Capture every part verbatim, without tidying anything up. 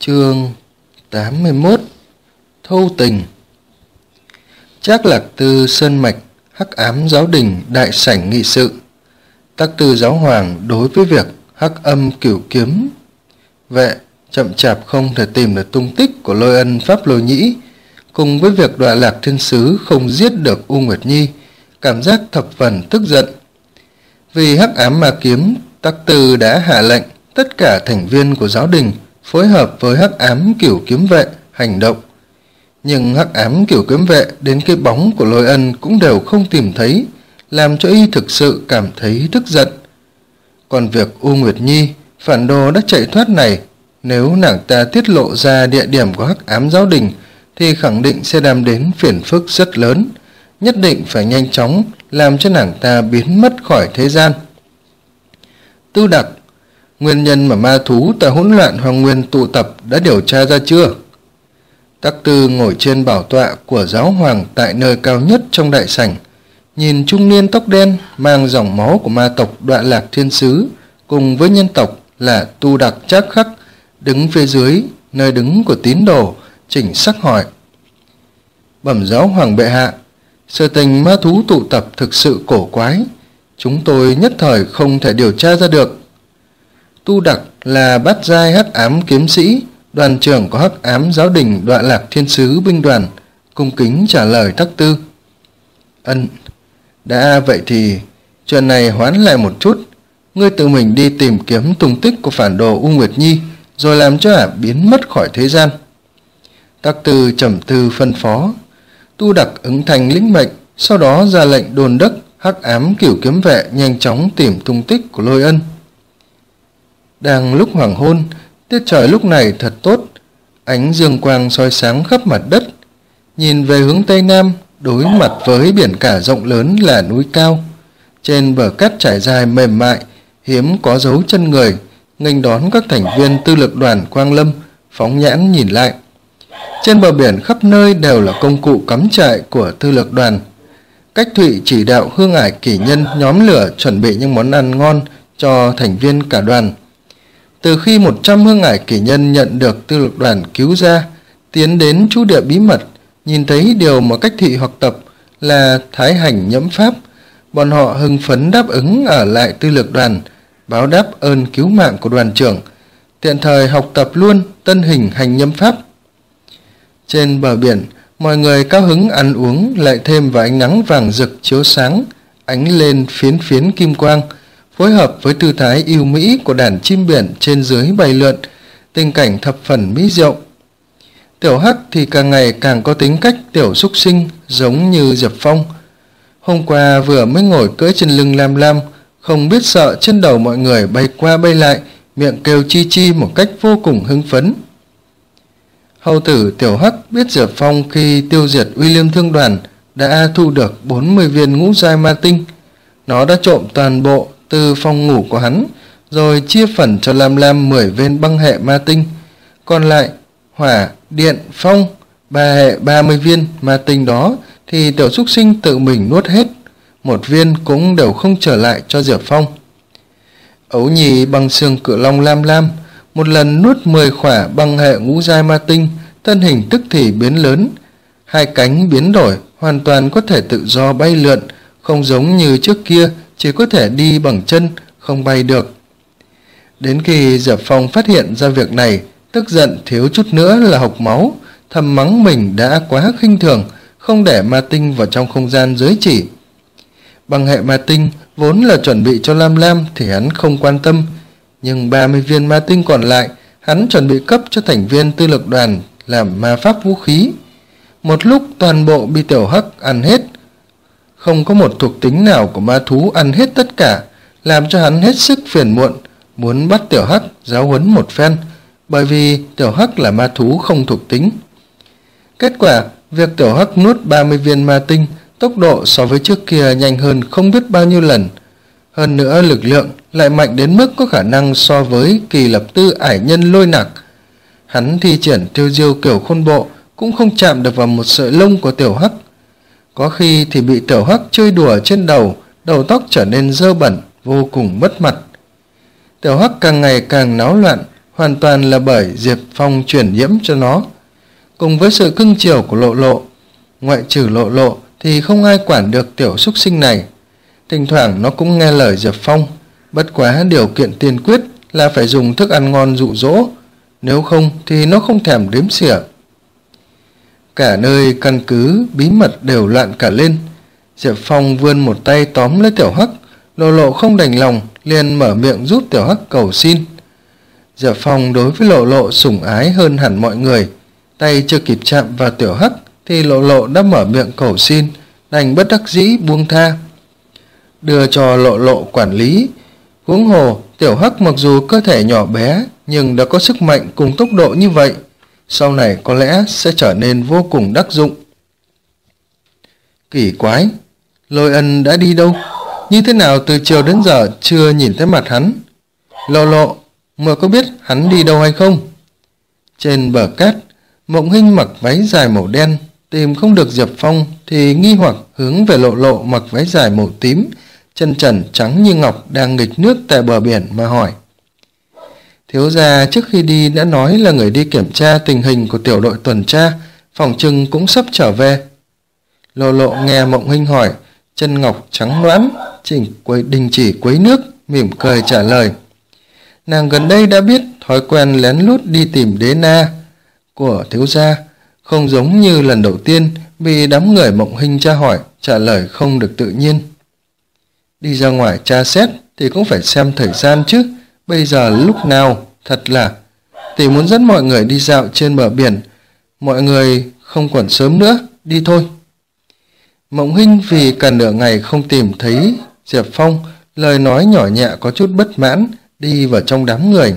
Chương tám mươi mốt. Thâu tình. Trác Lạc Tư sơn mạch, hắc ám giáo đình, đại sảnh nghị sự. Tắc Tư giáo hoàng đối với việc hắc âm cửu kiếm vệ chậm chạp không thể tìm được tung tích của Lôi Ân Pháp Lôi Nhĩ, cùng với việc Đoạn Lạc Thiên Sứ không giết được U Nguyệt Nhi, cảm giác thập phần tức giận. Vì hắc ám ma kiếm, Tắc Tư đã hạ lệnh tất cả thành viên của giáo đình phối hợp với hắc ám cửu kiếm vệ hành động. Nhưng hắc ám cửu kiếm vệ đến cái bóng của Lôi Ân cũng đều không tìm thấy, làm cho y thực sự cảm thấy tức giận. Còn việc U Nguyệt Nhi, phản đồ đã chạy thoát này, nếu nàng ta tiết lộ ra địa điểm của hắc ám giáo đình thì khẳng định sẽ đem đến phiền phức rất lớn, nhất định phải nhanh chóng làm cho nàng ta biến mất khỏi thế gian. Tư Đặc, nguyên nhân mà ma thú tại hỗn loạn Hoàng Nguyên tụ tập đã điều tra ra chưa? Tắc Tư ngồi trên bảo tọa của giáo hoàng tại nơi cao nhất trong đại sảnh, nhìn trung niên tóc đen mang dòng máu của ma tộc Đoạn Lạc Thiên Sứ cùng với nhân tộc là Tu Đặc Trác Khắc đứng phía dưới nơi đứng của tín đồ, chỉnh sắc hỏi: Bẩm giáo hoàng bệ hạ, sự tình ma thú tụ tập thực sự cổ quái, chúng tôi nhất thời không thể điều tra ra được. Tu Đặc là bát giai hắc ám kiếm sĩ, đoàn trưởng của hắc ám giáo đình Đoạn Lạc Thiên Sứ binh đoàn, cung kính trả lời Tắc Tư. Ân, đã vậy thì chuyện này hoán lại một chút, ngươi tự mình đi tìm kiếm tung tích của phản đồ U Nguyệt Nhi, rồi làm cho ả biến mất khỏi thế gian. Tắc Tư trầm tư phân phó. Tu Đặc ứng thành lĩnh mệnh, sau đó ra lệnh đôn đốc hắc ám cửu kiếm vệ nhanh chóng tìm tung tích của Lôi Ân. Đang lúc hoàng hôn, tiết trời lúc này thật tốt, ánh dương quang soi sáng khắp mặt đất. Nhìn về hướng tây nam, đối mặt với biển cả rộng lớn là núi cao, trên bờ cát trải dài mềm mại, hiếm có dấu chân người, nghênh đón các thành viên tư lực đoàn Quang Lâm phóng nhãn nhìn lại. Trên bờ biển khắp nơi đều là công cụ cắm trại của tư lực đoàn. Cách Thụy chỉ đạo Hương Ải kỷ nhân nhóm lửa chuẩn bị những món ăn ngon cho thành viên cả đoàn. Từ khi một trăm Hương Ải kỷ nhân nhận được tư lực đoàn cứu ra, tiến đến trú địa bí mật, nhìn thấy điều mà Cách Thụy học tập là thái hành nhẫm pháp, bọn họ hưng phấn đáp ứng ở lại tư lực đoàn, báo đáp ơn cứu mạng của đoàn trưởng, tiện thời học tập luôn tân hình hành nhẫm pháp. Trên bờ biển, mọi người cao hứng ăn uống, lại thêm vào ánh nắng vàng rực chiếu sáng, ánh lên phiến phiến kim quang, phối hợp với tư thái yêu mỹ của đàn chim biển trên dưới bay lượn, tình cảnh thập phần mỹ diệu. Tiểu Hắc thì càng ngày càng có tính cách tiểu súc sinh, giống như Diệp Phong. Hôm qua vừa mới ngồi cưỡi trên lưng Lam Lam, không biết sợ trên đầu mọi người bay qua bay lại, miệng kêu chi chi một cách vô cùng hưng phấn. Hầu tử Tiểu Hắc biết Diệp Phong khi tiêu diệt Uy Liêm Thương đoàn đã thu được bốn mươi viên ngũ giai ma tinh. Nó đã trộm toàn bộ từ phòng ngủ của hắn, rồi chia phần cho Lam Lam mười viên băng hệ ma tinh. Còn lại hỏa, điện, phong, ba hệ ba mươi viên ma tinh đó thì tiểu súc sinh tự mình nuốt hết, một viên cũng đều không trở lại cho Diệp Phong. Ấu nhì băng xương cự long Lam Lam một lần nuốt mười khỏa băng hệ ngũ giai ma tinh, thân hình tức thì biến lớn, hai cánh biến đổi, hoàn toàn có thể tự do bay lượn, không giống như trước kia chỉ có thể đi bằng chân, không bay được. Đến khi Diệp Phong phát hiện ra việc này, tức giận thiếu chút nữa là hộc máu, thầm mắng mình đã quá khinh thường, không để ma tinh vào trong không gian giới chỉ. Bằng hệ ma tinh vốn là chuẩn bị cho Lam Lam thì hắn không quan tâm, nhưng ba mươi viên ma tinh còn lại hắn chuẩn bị cấp cho thành viên tư lực đoàn làm ma pháp vũ khí. Một lúc toàn bộ bị Tiểu Hắc ăn hết, không có một thuộc tính nào của ma thú ăn hết tất cả, làm cho hắn hết sức phiền muộn, muốn bắt Tiểu Hắc giáo huấn một phen, bởi vì Tiểu Hắc là ma thú không thuộc tính. Kết quả, việc Tiểu Hắc nuốt ba mươi viên ma tinh, tốc độ so với trước kia nhanh hơn không biết bao nhiêu lần. Hơn nữa lực lượng lại mạnh đến mức có khả năng so với Kỳ Lập Tư ải nhân Lôi Nặc. Hắn thi triển tiêu diêu kiểu khôn bộ cũng không chạm được vào một sợi lông của Tiểu Hắc. Có khi thì bị Tiểu Hắc chơi đùa trên đầu, đầu tóc trở nên dơ bẩn, vô cùng mất mặt. Tiểu Hắc càng ngày càng náo loạn, hoàn toàn là bởi Diệp Phong truyền nhiễm cho nó. Cùng với sự cưng chiều của Lộ Lộ, ngoại trừ Lộ Lộ thì không ai quản được tiểu súc sinh này. Thỉnh thoảng nó cũng nghe lời Diệp Phong, bất quá điều kiện tiên quyết là phải dùng thức ăn ngon dụ dỗ, nếu không thì nó không thèm đếm xỉa. Cả nơi căn cứ bí mật đều loạn cả lên. Diệp Phong vươn một tay tóm lấy Tiểu Hắc, Lộ Lộ không đành lòng liền mở miệng giúp Tiểu Hắc cầu xin. Diệp Phong đối với Lộ Lộ sủng ái hơn hẳn mọi người, tay chưa kịp chạm vào Tiểu Hắc thì Lộ Lộ đã mở miệng cầu xin, đành bất đắc dĩ buông tha, đưa cho Lộ Lộ quản lý. Huống hồ Tiểu Hắc mặc dù cơ thể nhỏ bé nhưng đã có sức mạnh cùng tốc độ như vậy, sau này có lẽ sẽ trở nên vô cùng đắc dụng. Kỳ quái, Lôi Ân đã đi đâu? Như thế nào từ chiều đến giờ chưa nhìn thấy mặt hắn? Lộ Lộ, muội có biết hắn đi đâu hay không? Trên bờ cát, Mộng Hinh mặc váy dài màu đen, tìm không được Diệp Phong thì nghi hoặc hướng về Lộ Lộ mặc váy dài màu tím, chân trần trắng như ngọc đang nghịch nước tại bờ biển mà hỏi. Thiếu gia trước khi đi đã nói là người đi kiểm tra tình hình của tiểu đội tuần tra, phòng trừng cũng sắp trở về. Lộ Lộ nghe Mộng Hinh hỏi, chân ngọc trắng loãng, chỉnh quấy đình chỉ quấy nước, mỉm cười trả lời. Nàng gần đây đã biết thói quen lén lút đi tìm Đế Na của thiếu gia, không giống như lần đầu tiên bị đám người Mộng Hinh tra hỏi, trả lời không được tự nhiên. Đi ra ngoài tra xét thì cũng phải xem thời gian chứ, bây giờ lúc nào, thật là tỷ muốn dẫn mọi người đi dạo trên bờ biển, mọi người không còn sớm nữa, đi thôi. Mộng Hinh vì cả nửa ngày không tìm thấy Diệp Phong, lời nói nhỏ nhẹ có chút bất mãn, đi vào trong đám người.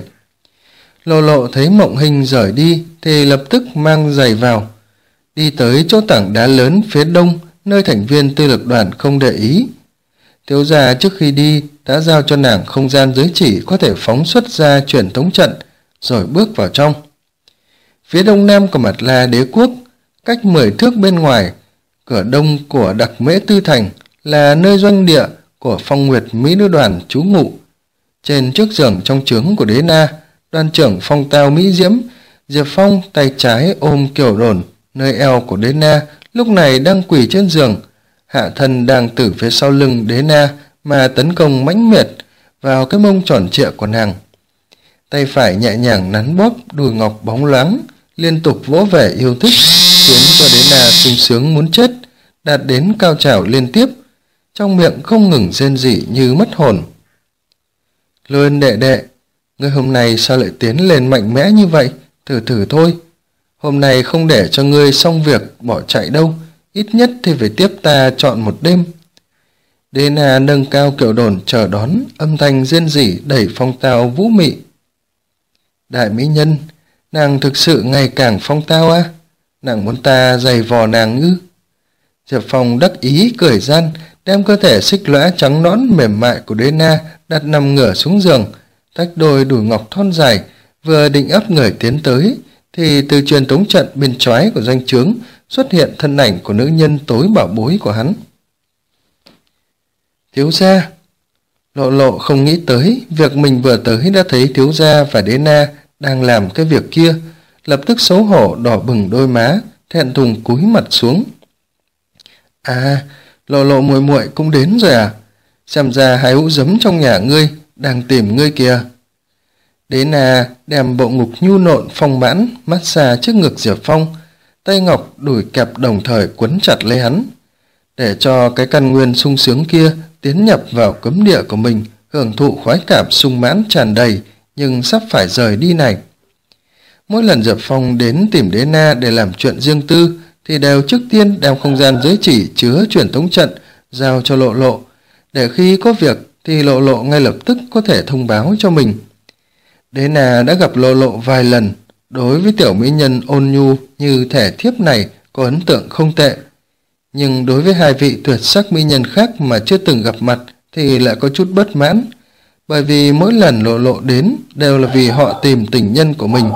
Lộ Lộ thấy Mộng Hinh rời đi thì lập tức mang giày vào, đi tới chỗ tảng đá lớn phía đông, nơi thành viên tư lực đoàn không để ý. Thiếu gia trước khi đi đã giao cho nàng không gian giới chỉ có thể phóng xuất ra truyền tống trận, rồi bước vào trong. Phía đông nam của Mạt La đế quốc, cách mười thước bên ngoài, cửa đông của Đặc Mễ Tư Thành là nơi doanh địa của Phong Nguyệt Mỹ Nữ đoàn trú ngụ. Trên chiếc giường trong trướng của Đế Na, đoàn trưởng Phong Tao Mỹ Diễm, Diệp Phong tay trái ôm Kiều Đồn, nơi eo của Đế Na lúc này đang quỳ trên giường, hạ thân đang từ phía sau lưng Đế Na mà tấn công mãnh liệt vào cái mông tròn trịa của nàng. Tay phải nhẹ nhàng nắn bóp đùi ngọc bóng loáng, liên tục vỗ về yêu thích, khiến cho Đế Na sung sướng muốn chết, đạt đến cao trào liên tiếp, trong miệng không ngừng rên rỉ như mất hồn. Lôi Ân đệ đệ, ngươi hôm nay sao lại tiến lên mạnh mẽ như vậy? Thử thử thôi, hôm nay không để cho ngươi xong việc bỏ chạy đâu, ít nhất thì phải tiếp ta chọn một đêm. Đế Na nâng cao Kiều Đồn chờ đón, âm thanh rên rỉ đẩy Phong Tao vũ mị. Đại mỹ nhân, nàng thực sự ngày càng phong tao á? Nàng muốn ta giày vò nàng ư? Diệp Phong đắc ý cười gian, đem cơ thể xích lõa trắng nõn mềm mại của Đế Na đặt nằm ngửa xuống giường, tách đôi đùi ngọc thon dài, vừa định ấp người tiến tới thì từ truyền tống trận bên trái của doanh trướng xuất hiện thân ảnh của nữ nhân tối bảo bối của hắn. Thiếu gia. Lộ Lộ không nghĩ tới việc mình vừa tới đã thấy thiếu gia và Đế Na đang làm cái việc kia, lập tức xấu hổ đỏ bừng đôi má, thẹn thùng cúi mặt xuống. À, Lộ Lộ muội muội cũng đến rồi à? Xem ra hai hũ giấm trong nhà ngươi đang tìm ngươi kìa. Đế Na đem bộ ngục nhu nộn phong mãn massage trước ngực Diệp Phong, tay ngọc đùi kẹp đồng thời quấn chặt lấy hắn, để cho cái căn nguyên sung sướng kia tiến nhập vào cấm địa của mình, hưởng thụ khoái cảm sung mãn tràn đầy nhưng sắp phải rời đi này. Mỗi lần Diệp Phong đến tìm Đế Na để làm chuyện riêng tư thì đều trước tiên đem không gian giới chỉ chứa truyền tống trận giao cho Lộ Lộ, để khi có việc thì Lộ Lộ ngay lập tức có thể thông báo cho mình. Đế Na đã gặp Lộ Lộ vài lần, đối với tiểu mỹ nhân ôn nhu như thể thiếp này có ấn tượng không tệ, nhưng đối với hai vị tuyệt sắc mỹ nhân khác mà chưa từng gặp mặt thì lại có chút bất mãn, bởi vì mỗi lần Lộ Lộ đến đều là vì họ tìm tình nhân của mình.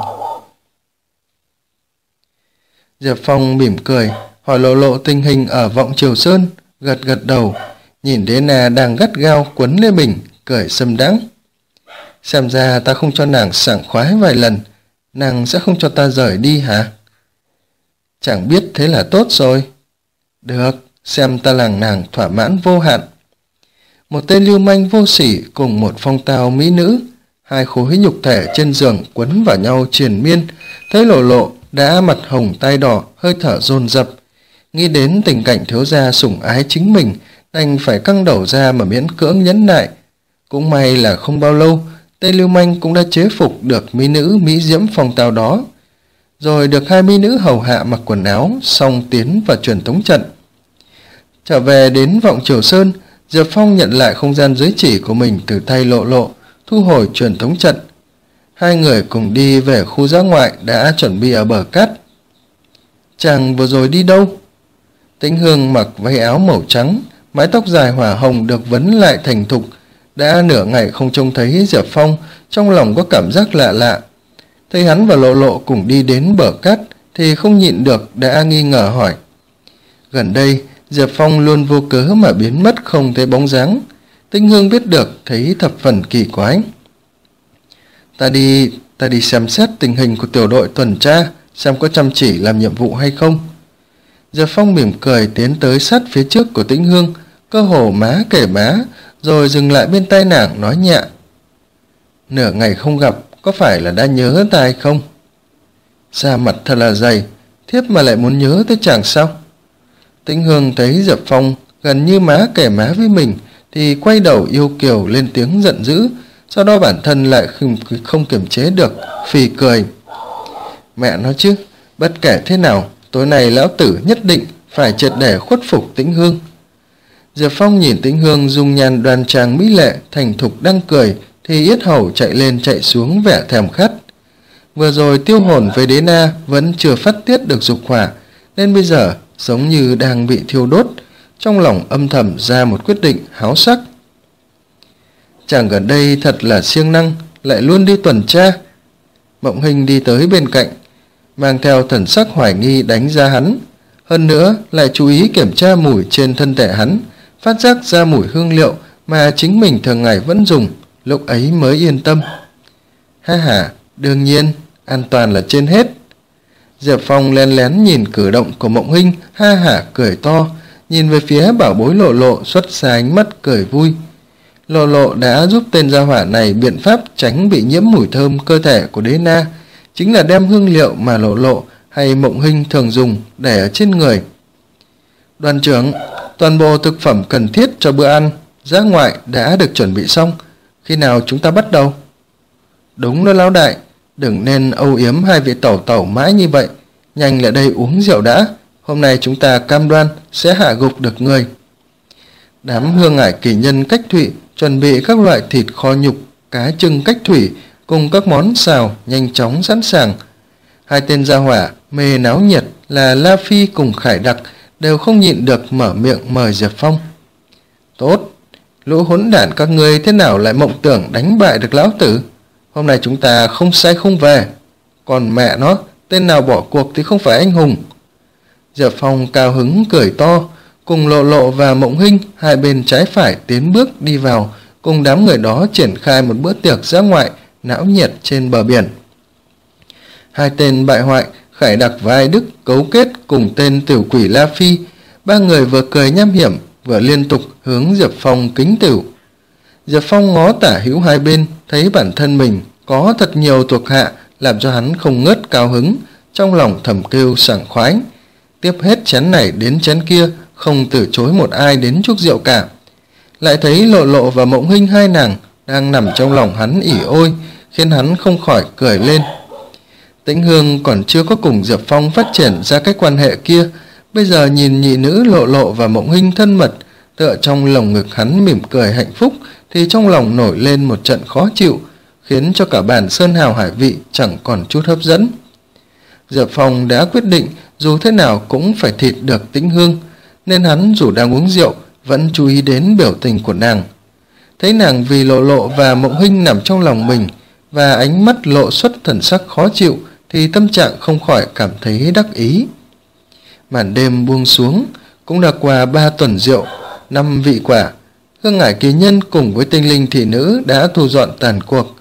Diệp Phong mỉm cười, hỏi Lộ Lộ tình hình ở Vọng Triều Sơn, gật gật đầu, nhìn Đế Na đang gắt gao quấn lấy mình, cười sâm đãng. Xem ra ta không cho nàng sảng khoái vài lần, nàng sẽ không cho ta rời đi hả? Chẳng biết thế là tốt rồi. Được, xem ta làm nàng thỏa mãn vô hạn. Một tên lưu manh vô sỉ cùng một phong tao mỹ nữ, hai khối nhục thể trên giường quấn vào nhau triền miên, thấy Lộ Lộ đã mặt hồng tai đỏ, hơi thở dồn dập. Nghĩ đến tình cảnh thiếu gia sủng ái chính mình, đành phải căng đầu ra mà miễn cưỡng nhẫn nại. Cũng may là không bao lâu, tên lưu manh cũng đã chế phục được mỹ nữ mỹ diễm phong tao đó. Rồi được hai mỹ nữ hầu hạ mặc quần áo, xong tiến vào truyền tống trận. Trở về đến Vọng Triều Sơn, Diệp Phong nhận lại không gian giới chỉ của mình từ tay Lộ Lộ, thu hồi truyền tống trận. Hai người cùng đi về khu dã ngoại đã chuẩn bị ở bờ cát. Chàng vừa rồi đi đâu? Tĩnh Hương mặc váy áo màu trắng, mái tóc dài hỏa hồng được vấn lại thành thục, đã nửa ngày không trông thấy Diệp Phong, trong lòng có cảm giác lạ lạ. Thấy hắn và Lộ Lộ cùng đi đến bờ cát thì không nhịn được đã nghi ngờ hỏi. Gần đây Diệp Phong luôn vô cớ mà biến mất không thấy bóng dáng. Tĩnh Hương biết được thấy thập phần kỳ quái. Ta đi, ta đi xem xét tình hình của tiểu đội tuần tra, xem có chăm chỉ làm nhiệm vụ hay không. Diệp Phong mỉm cười tiến tới sát phía trước của Tĩnh Hương, cơ hồ má kể má, rồi dừng lại bên tai nàng nói nhẹ. Nửa ngày không gặp, có phải là đã nhớ ta hay không? Da mặt thật là dày, thiếp mà lại muốn nhớ tới chàng sao? Tĩnh Hương thấy Diệp Phong gần như má kể má với mình thì quay đầu yêu kiều lên tiếng giận dữ, sau đó bản thân lại không, không kiềm chế được, phì cười. Mẹ nói chứ, bất kể thế nào, tối nay lão tử nhất định phải triệt để khuất phục Tĩnh Hương. Diệp Phong nhìn Tĩnh Hương dung nhan đoan trang mỹ lệ, thành thục đang cười, thì yết hầu chạy lên chạy xuống vẻ thèm khát. Vừa rồi tiêu hồn với Đế Na vẫn chưa phát tiết được dục hỏa, nên bây giờ giống như đang bị thiêu đốt, trong lòng âm thầm ra một quyết định háo sắc. Chàng gần đây thật là siêng năng, lại luôn đi tuần tra. Mộng Hình đi tới bên cạnh, mang theo thần sắc hoài nghi đánh giá hắn, hơn nữa lại chú ý kiểm tra mùi trên thân thể hắn, phát giác ra mùi hương liệu mà chính mình thường ngày vẫn dùng, lúc ấy mới yên tâm. Ha ha, đương nhiên, an toàn là trên hết. Diệp Phong lén lén nhìn cử động của Mộng Hinh, ha hả cười to, nhìn về phía bảo bối Lộ Lộ xuất ra ánh mắt cười vui. Lộ Lộ đã giúp tên gia hỏa này biện pháp tránh bị nhiễm mùi thơm cơ thể của Đế Na, chính là đem hương liệu mà Lộ Lộ hay Mộng Hinh thường dùng để ở trên người. Đoàn trưởng, toàn bộ thực phẩm cần thiết cho bữa ăn dã ngoại đã được chuẩn bị xong, khi nào chúng ta bắt đầu? Đúng đó lão đại, đừng nên âu yếm hai vị tẩu tẩu mãi như vậy, nhanh lại đây uống rượu đã, hôm nay chúng ta cam đoan sẽ hạ gục được người. Đám Hương Ải kỳ nhân Cách Thụy chuẩn bị các loại thịt kho nhục, cá trưng Cách Thủy cùng các món xào nhanh chóng sẵn sàng. Hai tên gia hỏa mê náo nhiệt là La Phi cùng Khải Đặc đều không nhịn được mở miệng mời Diệp Phong. Tốt, lũ hỗn đản các ngươi thế nào lại mộng tưởng đánh bại được lão tử? Hôm nay chúng ta không say không về. Còn mẹ nó, tên nào bỏ cuộc thì không phải anh hùng. Diệp Phong cao hứng cười to, cùng Lộ Lộ và Mộng Hinh hai bên trái phải tiến bước đi vào, cùng đám người đó triển khai một bữa tiệc dã ngoại náo nhiệt trên bờ biển. Hai tên bại hoại Khải Đặc và Ai Đức cấu kết cùng tên tiểu quỷ La Phi, ba người vừa cười nham hiểm vừa liên tục hướng Diệp Phong kính tửu. Diệp Phong ngó tả hữu hai bên, thấy bản thân mình có thật nhiều thuộc hạ, làm cho hắn không ngớt cao hứng, trong lòng thầm kêu sảng khoái. Tiếp hết chén này đến chén kia, không từ chối một ai đến chúc rượu cả. Lại thấy Lộ Lộ và Mộng Hinh hai nàng đang nằm trong lòng hắn ỉ ôi, khiến hắn không khỏi cười lên. Tĩnh Hương còn chưa có cùng Diệp Phong phát triển ra cái quan hệ kia, bây giờ nhìn nhị nữ Lộ Lộ và Mộng Hinh thân mật, tựa trong lồng ngực hắn mỉm cười hạnh phúc, thì trong lòng nổi lên một trận khó chịu, khiến cho cả bản sơn hào hải vị chẳng còn chút hấp dẫn. Diệp Phong đã quyết định dù thế nào cũng phải thịt được Tĩnh Hương, nên hắn dù đang uống rượu vẫn chú ý đến biểu tình của nàng. Thấy nàng vì Lộ Lộ và Mộng Hinh nằm trong lòng mình và ánh mắt lộ xuất thần sắc khó chịu, thì tâm trạng không khỏi cảm thấy đắc ý. Màn đêm buông xuống, cũng đã qua ba tuần rượu, năm vị quả. Hương Ải kỳ nhân cùng với tinh linh thị nữ đã thu dọn tàn cuộc.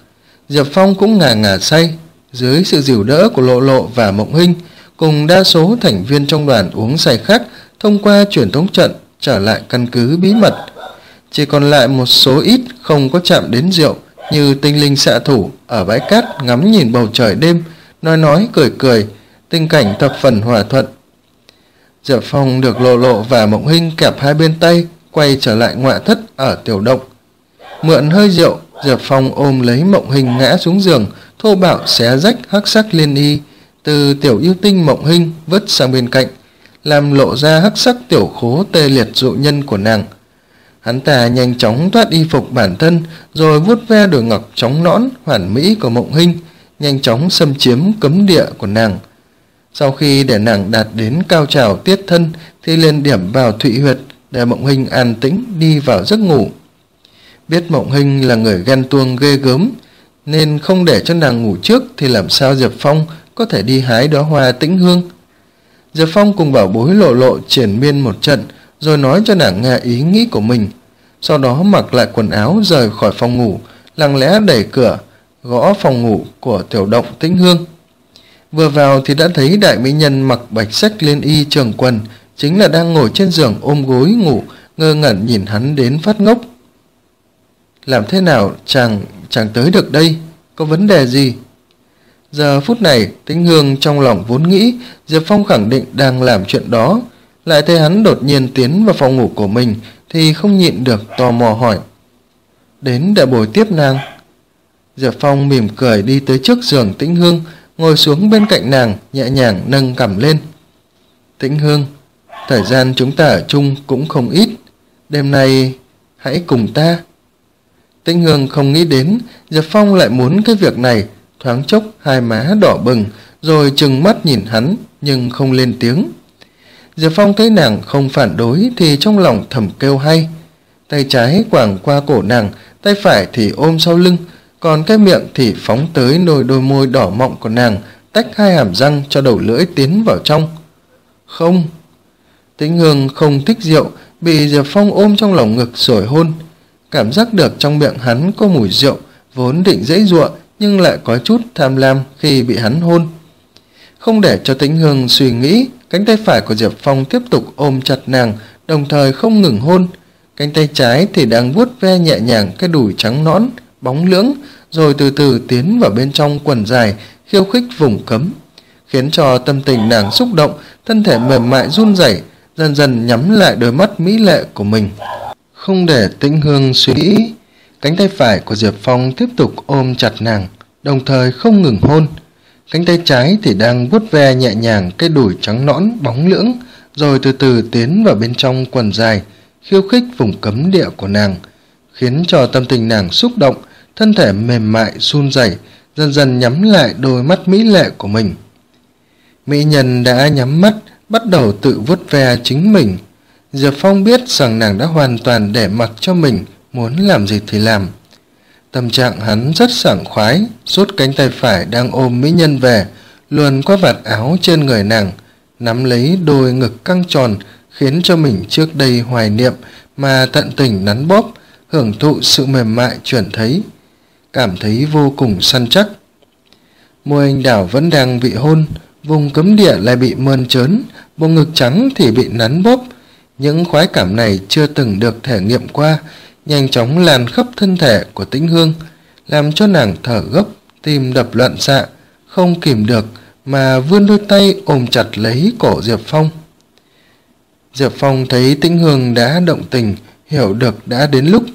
Diệp Phong cũng ngà ngà say. Dưới sự dìu đỡ của Lộ Lộ và Mộng Hinh, cùng đa số thành viên trong đoàn uống say khác, thông qua truyền tống trận trở lại căn cứ bí mật. Chỉ còn lại một số ít không có chạm đến rượu, như tinh linh xạ thủ ở bãi cát ngắm nhìn bầu trời đêm, nói nói cười cười, tình cảnh thập phần hòa thuận. Diệp Phong được Lộ Lộ và Mộng Hinh kẹp hai bên tay, quay trở lại ngọa thất ở tiểu động. Mượn hơi rượu, Diệp Phong ôm lấy Mộng Hinh ngã xuống giường, thô bạo xé rách hắc sắc liên y từ tiểu yêu tinh Mộng Hinh vứt sang bên cạnh, làm lộ ra hắc sắc tiểu khố tê liệt dụ nhân của nàng. Hắn ta nhanh chóng thoát y phục bản thân, rồi vuốt ve đôi ngọc trắng nõn hoàn mỹ của Mộng Hinh, nhanh chóng xâm chiếm cấm địa của nàng. Sau khi để nàng đạt đến cao trào tiết thân, thì liền điểm vào thụy huyệt để Mộng Hinh an tĩnh đi vào giấc ngủ. Biết Mộng Hinh là người ghen tuông ghê gớm, nên không để cho nàng ngủ trước, thì làm sao Diệp Phong có thể đi hái đóa hoa tĩnh hương. Diệp Phong cùng bảo bối Lộ Lộ triển miên một trận, rồi nói cho nàng nghe ý nghĩ của mình. Sau đó mặc lại quần áo rời khỏi phòng ngủ, lặng lẽ đẩy cửa, gõ phòng ngủ của tiểu động tĩnh hương. Vừa vào thì đã thấy đại mỹ nhân mặc bạch sắc liên y trường quần, chính là đang ngồi trên giường ôm gối ngủ, ngơ ngẩn nhìn hắn đến phát ngốc. Làm thế nào chàng chàng tới được đây? Có vấn đề gì? Giờ phút này, Tĩnh Hương trong lòng vốn nghĩ Diệp Phong khẳng định đang làm chuyện đó, lại thấy hắn đột nhiên tiến vào phòng ngủ của mình thì không nhịn được tò mò hỏi. Đến để bồi tiếp nàng. Diệp Phong mỉm cười đi tới trước giường Tĩnh Hương, ngồi xuống bên cạnh nàng, nhẹ nhàng nâng cằm lên. Tĩnh Hương, thời gian chúng ta ở chung cũng không ít, đêm nay hãy cùng ta. Tĩnh Hương không nghĩ đến Diệp Phong lại muốn cái việc này, thoáng chốc hai má đỏ bừng, rồi trừng mắt nhìn hắn nhưng không lên tiếng. Diệp Phong thấy nàng không phản đối thì trong lòng thầm kêu hay. Tay trái quàng qua cổ nàng, tay phải thì ôm sau lưng, còn cái miệng thì phóng tới đôi đôi môi đỏ mọng của nàng, tách hai hàm răng cho đầu lưỡi tiến vào trong. Không. Tĩnh Hương không thích rượu, bị Diệp Phong ôm trong lòng ngực rồi hôn. Cảm giác được trong miệng hắn có mùi rượu, vốn định giãy giụa nhưng lại có chút tham lam khi bị hắn hôn. Không để cho Tĩnh Hương suy nghĩ, cánh tay phải của Diệp Phong tiếp tục ôm chặt nàng, đồng thời không ngừng hôn. Cánh tay trái thì đang vuốt ve nhẹ nhàng cái đùi trắng nõn, bóng lưỡng, rồi từ từ tiến vào bên trong quần dài, khiêu khích vùng cấm, khiến cho tâm tình nàng xúc động, thân thể mềm mại run rẩy, dần dần nhắm lại đôi mắt mỹ lệ của mình. Không để Tĩnh Hương suy nghĩ, cánh tay phải của Diệp Phong tiếp tục ôm chặt nàng, đồng thời không ngừng hôn. Cánh tay trái thì đang vuốt ve nhẹ nhàng cái đùi trắng nõn bóng lưỡng, rồi từ từ tiến vào bên trong quần dài, khiêu khích vùng cấm địa của nàng, khiến cho tâm tình nàng xúc động, thân thể mềm mại run rẩy, dần dần nhắm lại đôi mắt mỹ lệ của mình. Mỹ nhân đã nhắm mắt, bắt đầu tự vuốt ve chính mình. Diệp Phong biết rằng nàng đã hoàn toàn để mặc cho mình, muốn làm gì thì làm. Tâm trạng hắn rất sảng khoái, rút cánh tay phải đang ôm mỹ nhân về, luồn qua vạt áo trên người nàng, nắm lấy đôi ngực căng tròn, khiến cho mình trước đây hoài niệm mà tận tình nắn bóp, hưởng thụ sự mềm mại chuyển thấy, cảm thấy vô cùng săn chắc. Môi anh đào vẫn đang bị hôn, vùng cấm địa lại bị mơn trớn, bộ ngực trắng thì bị nắn bóp. Những khoái cảm này chưa từng được thể nghiệm qua, nhanh chóng lan khắp thân thể của Tĩnh Hương, làm cho nàng thở gấp, tim đập loạn xạ, không kìm được mà vươn đôi tay ôm chặt lấy cổ Diệp Phong. Diệp Phong thấy Tĩnh Hương đã động tình, hiểu được đã đến lúc.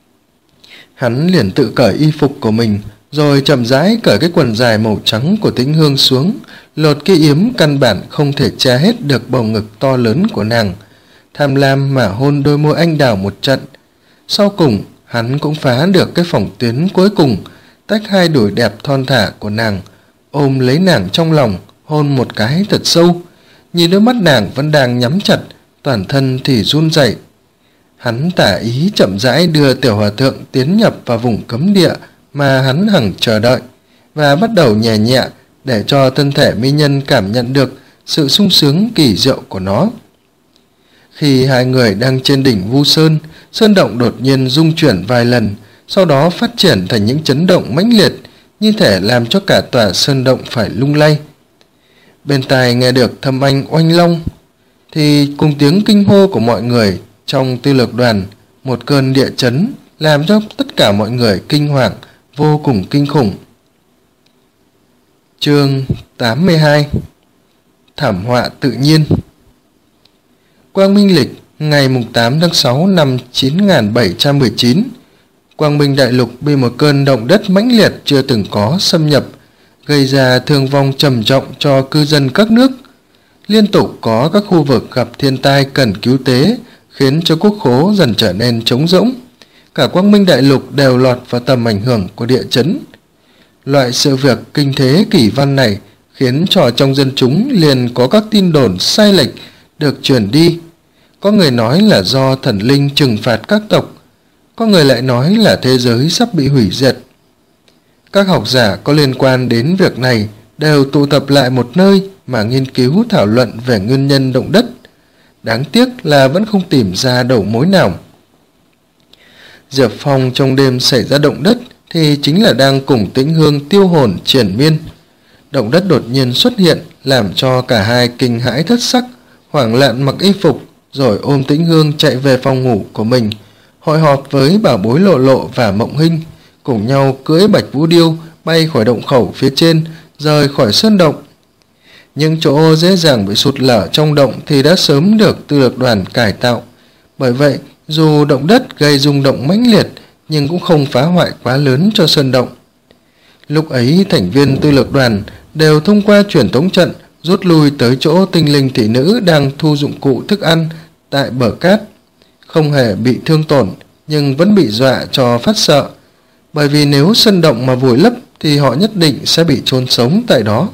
Hắn liền tự cởi y phục của mình, rồi chậm rãi cởi cái quần dài màu trắng của Tĩnh Hương xuống, lột cái yếm căn bản không thể che hết được bầu ngực to lớn của nàng, tham lam mà hôn đôi môi anh đào một trận. Sau cùng, hắn cũng phá được cái phòng tuyến cuối cùng, tách hai đùi đẹp thon thả của nàng, ôm lấy nàng trong lòng, hôn một cái thật sâu. Nhìn đôi mắt nàng vẫn đang nhắm chặt, toàn thân thì run rẩy. Hắn tả ý chậm rãi đưa tiểu hòa thượng tiến nhập vào vùng cấm địa mà hắn hằng chờ đợi, và bắt đầu nhẹ nhẹ để cho thân thể mỹ nhân cảm nhận được sự sung sướng kỳ diệu của nó. Khi hai người đang trên đỉnh Vu Sơn, sơn động đột nhiên rung chuyển vài lần, sau đó phát triển thành những chấn động mãnh liệt, như thể làm cho cả tòa sơn động phải lung lay. Bên tai nghe được thâm anh oanh long, thì cùng tiếng kinh hô của mọi người trong tư lược đoàn, một cơn địa chấn làm cho tất cả mọi người kinh hoàng vô cùng kinh khủng. Chương tám mươi hai. Thảm họa tự nhiên. Quang Minh lịch ngày tám tháng sáu năm chín nghìn bảy trăm mười chín, Quang Minh đại lục bị một cơn động đất mãnh liệt chưa từng có xâm nhập, gây ra thương vong trầm trọng cho cư dân các nước. Liên tục có các khu vực gặp thiên tai cần cứu tế, khiến cho quốc khố dần trở nên trống rỗng. Cả Quang Minh đại lục đều lọt vào tầm ảnh hưởng của địa chấn. Loại sự việc kinh thế kỳ văn này khiến cho trong dân chúng liền có các tin đồn sai lệch được truyền đi. Có người nói là do thần linh trừng phạt các tộc, có người lại nói là thế giới sắp bị hủy diệt. Các học giả có liên quan đến việc này đều tụ tập lại một nơi mà nghiên cứu thảo luận về nguyên nhân động đất. Đáng tiếc là vẫn không tìm ra đầu mối nào. Diệp Phong trong đêm xảy ra động đất thì chính là đang cùng Tĩnh Hương tiêu hồn triền miên. Động đất đột nhiên xuất hiện làm cho cả hai kinh hãi thất sắc, hoảng loạn mặc y phục, rồi ôm Tĩnh Hương chạy về phòng ngủ của mình, hội họp với Bảo Bối Lộ Lộ và Mộng Hinh, cùng nhau cưỡi Bạch Vũ Điêu bay khỏi động khẩu phía trên, rời khỏi sơn động. Những chỗ dễ dàng bị sụt lở trong động thì đã sớm được tư lược đoàn cải tạo. Bởi vậy, dù động đất gây rung động mãnh liệt nhưng cũng không phá hoại quá lớn cho sơn động. Lúc ấy, thành viên tư lược đoàn đều thông qua truyền tống trận rút lui tới chỗ tinh linh thị nữ đang thu dụng cụ thức ăn tại bờ cát. Không hề bị thương tổn nhưng vẫn bị dọa cho phát sợ, bởi vì nếu sơn động mà vùi lấp thì họ nhất định sẽ bị chôn sống tại đó.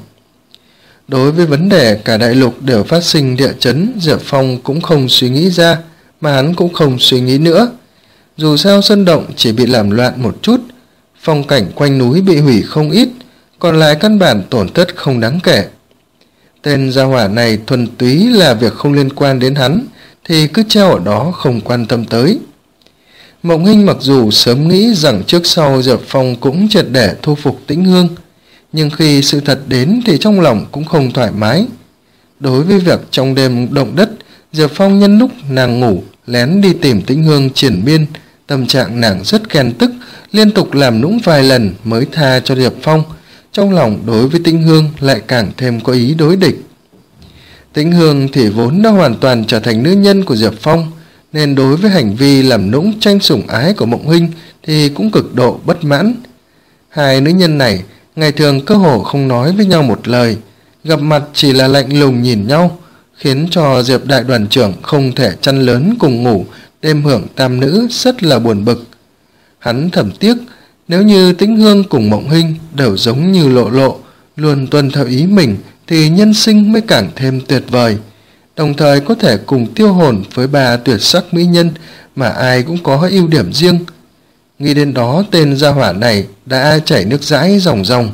Đối với vấn đề cả đại lục đều phát sinh địa chấn, Diệp Phong cũng không suy nghĩ ra, mà hắn cũng không suy nghĩ nữa. Dù sao sơn động chỉ bị làm loạn một chút, phong cảnh quanh núi bị hủy không ít, còn lại căn bản tổn thất không đáng kể. Tên gia hỏa này thuần túy là việc không liên quan đến hắn, thì cứ treo ở đó không quan tâm tới. Mộng Hinh mặc dù sớm nghĩ rằng trước sau Diệp Phong cũng triệt để thu phục Tĩnh Hương, nhưng khi sự thật đến thì trong lòng cũng không thoải mái. Đối với việc trong đêm động đất, Diệp Phong nhân lúc nàng ngủ lén đi tìm Tĩnh Hương triển miên, tâm trạng nàng rất ghen tức, liên tục làm nũng vài lần mới tha cho Diệp Phong. Trong lòng đối với Tĩnh Hương lại càng thêm có ý đối địch. Tĩnh Hương thì vốn đã hoàn toàn trở thành nữ nhân của Diệp Phong, nên đối với hành vi làm nũng tranh sủng ái của Mộng Hinh thì cũng cực độ bất mãn. Hai nữ nhân này ngày thường cơ hồ không nói với nhau một lời, gặp mặt chỉ là lạnh lùng nhìn nhau, khiến cho Diệp đại đoàn trưởng không thể chăn lớn cùng ngủ, đêm hưởng tam nữ rất là buồn bực. Hắn thầm tiếc, nếu như Tĩnh Hương cùng Mộng Hinh đều giống như Lộ Lộ, luôn tuân theo ý mình, thì nhân sinh mới càng thêm tuyệt vời, đồng thời có thể cùng tiêu hồn với ba tuyệt sắc mỹ nhân mà ai cũng có ưu điểm riêng. Nghĩ đến đó, tên gia hỏa này đã chảy nước dãi ròng ròng.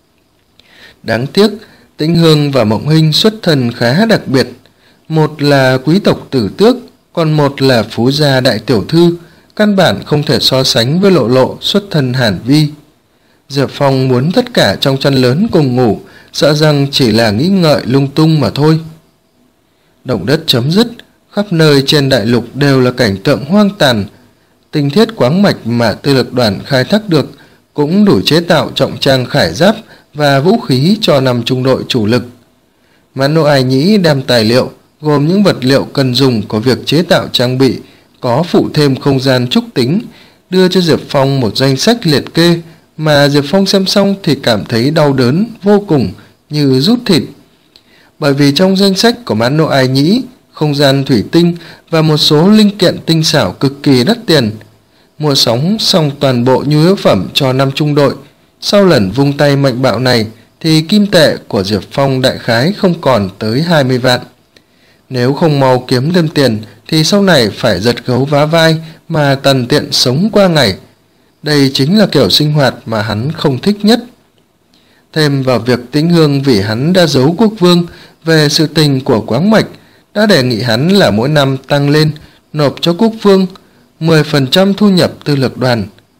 Đáng tiếc, Tĩnh Hương và Mộng Hinh xuất thân khá đặc biệt, một là quý tộc tử tước, còn một là phú gia đại tiểu thư, căn bản không thể so sánh với Lộ Lộ xuất thân Hàn Vi. Diệp Phong muốn tất cả trong chăn lớn cùng ngủ, sợ rằng chỉ là nghĩ ngợi lung tung mà thôi. Động đất chấm dứt, khắp nơi trên đại lục đều là cảnh tượng hoang tàn. Tinh thiết quáng mạch mà tư lược đoàn khai thác được cũng đủ chế tạo trọng trang khải giáp và vũ khí cho năm trung đội chủ lực. Mano Ai Nhĩ đem tài liệu gồm những vật liệu cần dùng của việc chế tạo trang bị, có phụ thêm không gian trúc tính, đưa cho Diệp Phong một danh sách liệt kê mà Diệp Phong xem xong thì cảm thấy đau đớn vô cùng, như rút thịt. Bởi vì trong danh sách của Mano Ai Nhĩ, không gian thủy tinh và một số linh kiện tinh xảo cực kỳ đắt tiền. Mua sắm xong toàn bộ nhu yếu phẩm cho năm trung đội, sau lần vung tay mạnh bạo này thì kim tệ của Diệp Phong đại khái không còn tới hai mươi vạn. Nếu không mau kiếm thêm tiền thì sau này phải giật gấu vá vai mà tần tiện sống qua ngày. Đây chính là kiểu sinh hoạt mà hắn không thích nhất. Thêm vào việc Tĩnh Hương vì hắn đã giấu quốc vương về sự tình của quáng mạch, đã đề nghị hắn là mỗi năm tăng lên nộp cho quốc vương mười phần trăm thu nhập tư lược đoàn.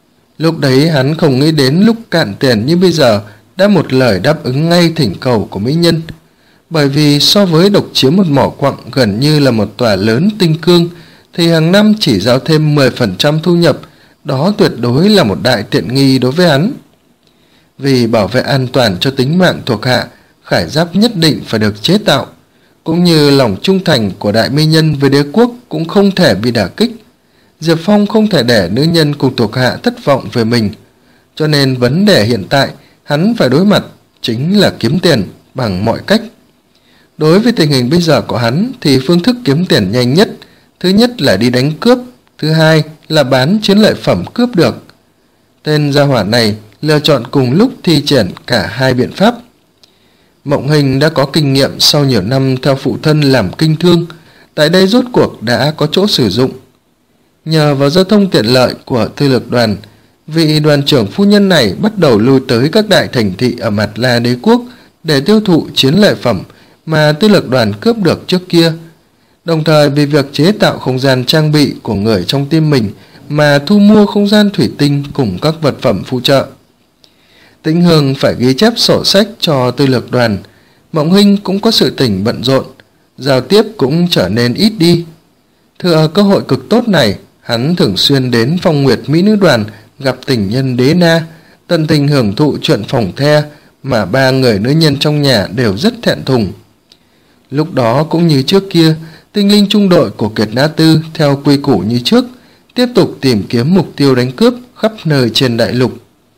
Lúc đấy hắn không nghĩ đến lúc cạn tiền như bây giờ đã một lời đáp ứng ngay thỉnh cầu của mỹ nhân. Bởi vì so với độc chiếm một mỏ quặng gần như là một tòa lớn tinh cương, thì hàng năm chỉ giao thêm mười phần trăm thu nhập, đó tuyệt đối là một đại tiện nghi đối với hắn. Vì bảo vệ an toàn cho tính mạng thuộc hạ, khải giáp nhất định phải được chế tạo, cũng như lòng trung thành của đại mỹ nhân với đế quốc cũng không thể bị đả kích. Diệp Phong không thể để nữ nhân cùng thuộc hạ thất vọng về mình, cho nên vấn đề hiện tại hắn phải đối mặt chính là kiếm tiền bằng mọi cách. Đối với tình hình bây giờ của hắn thì phương thức kiếm tiền nhanh nhất, thứ nhất là đi đánh cướp, thứ hai là bán chiến lợi phẩm cướp được. Tên gia hỏa này lựa chọn cùng lúc thi triển cả hai biện pháp. Mộng Hình đã có kinh nghiệm sau nhiều năm theo phụ thân làm kinh thương, tại đây rốt cuộc đã có chỗ sử dụng. Nhờ vào giao thông tiện lợi của Tư Lược Đoàn, vị đoàn trưởng phu nhân này bắt đầu lui tới các đại thành thị ở Mạt La Đế quốc để tiêu thụ chiến lợi phẩm mà Tư Lược Đoàn cướp được trước kia, đồng thời vì việc chế tạo không gian trang bị của người trong tim mình mà thu mua không gian thủy tinh cùng các vật phẩm phụ trợ. Tĩnh Hương phải ghi chép sổ sách cho Tư Lược Đoàn, Mộng Hinh cũng có sự tình bận rộn, giao tiếp cũng trở nên ít đi. Thừa cơ hội cực tốt này, hắn thường xuyên đến Phong Nguyệt Mỹ Nữ Đoàn gặp tình nhân Đế Na, tận tình hưởng thụ chuyện phòng the mà ba người nữ nhân trong nhà đều rất thẹn thùng. Lúc đó cũng như trước kia, tinh linh trung đội của Kiệt Na Tư theo quy củ như trước, tiếp tục tìm kiếm mục tiêu đánh cướp khắp nơi trên đại lục.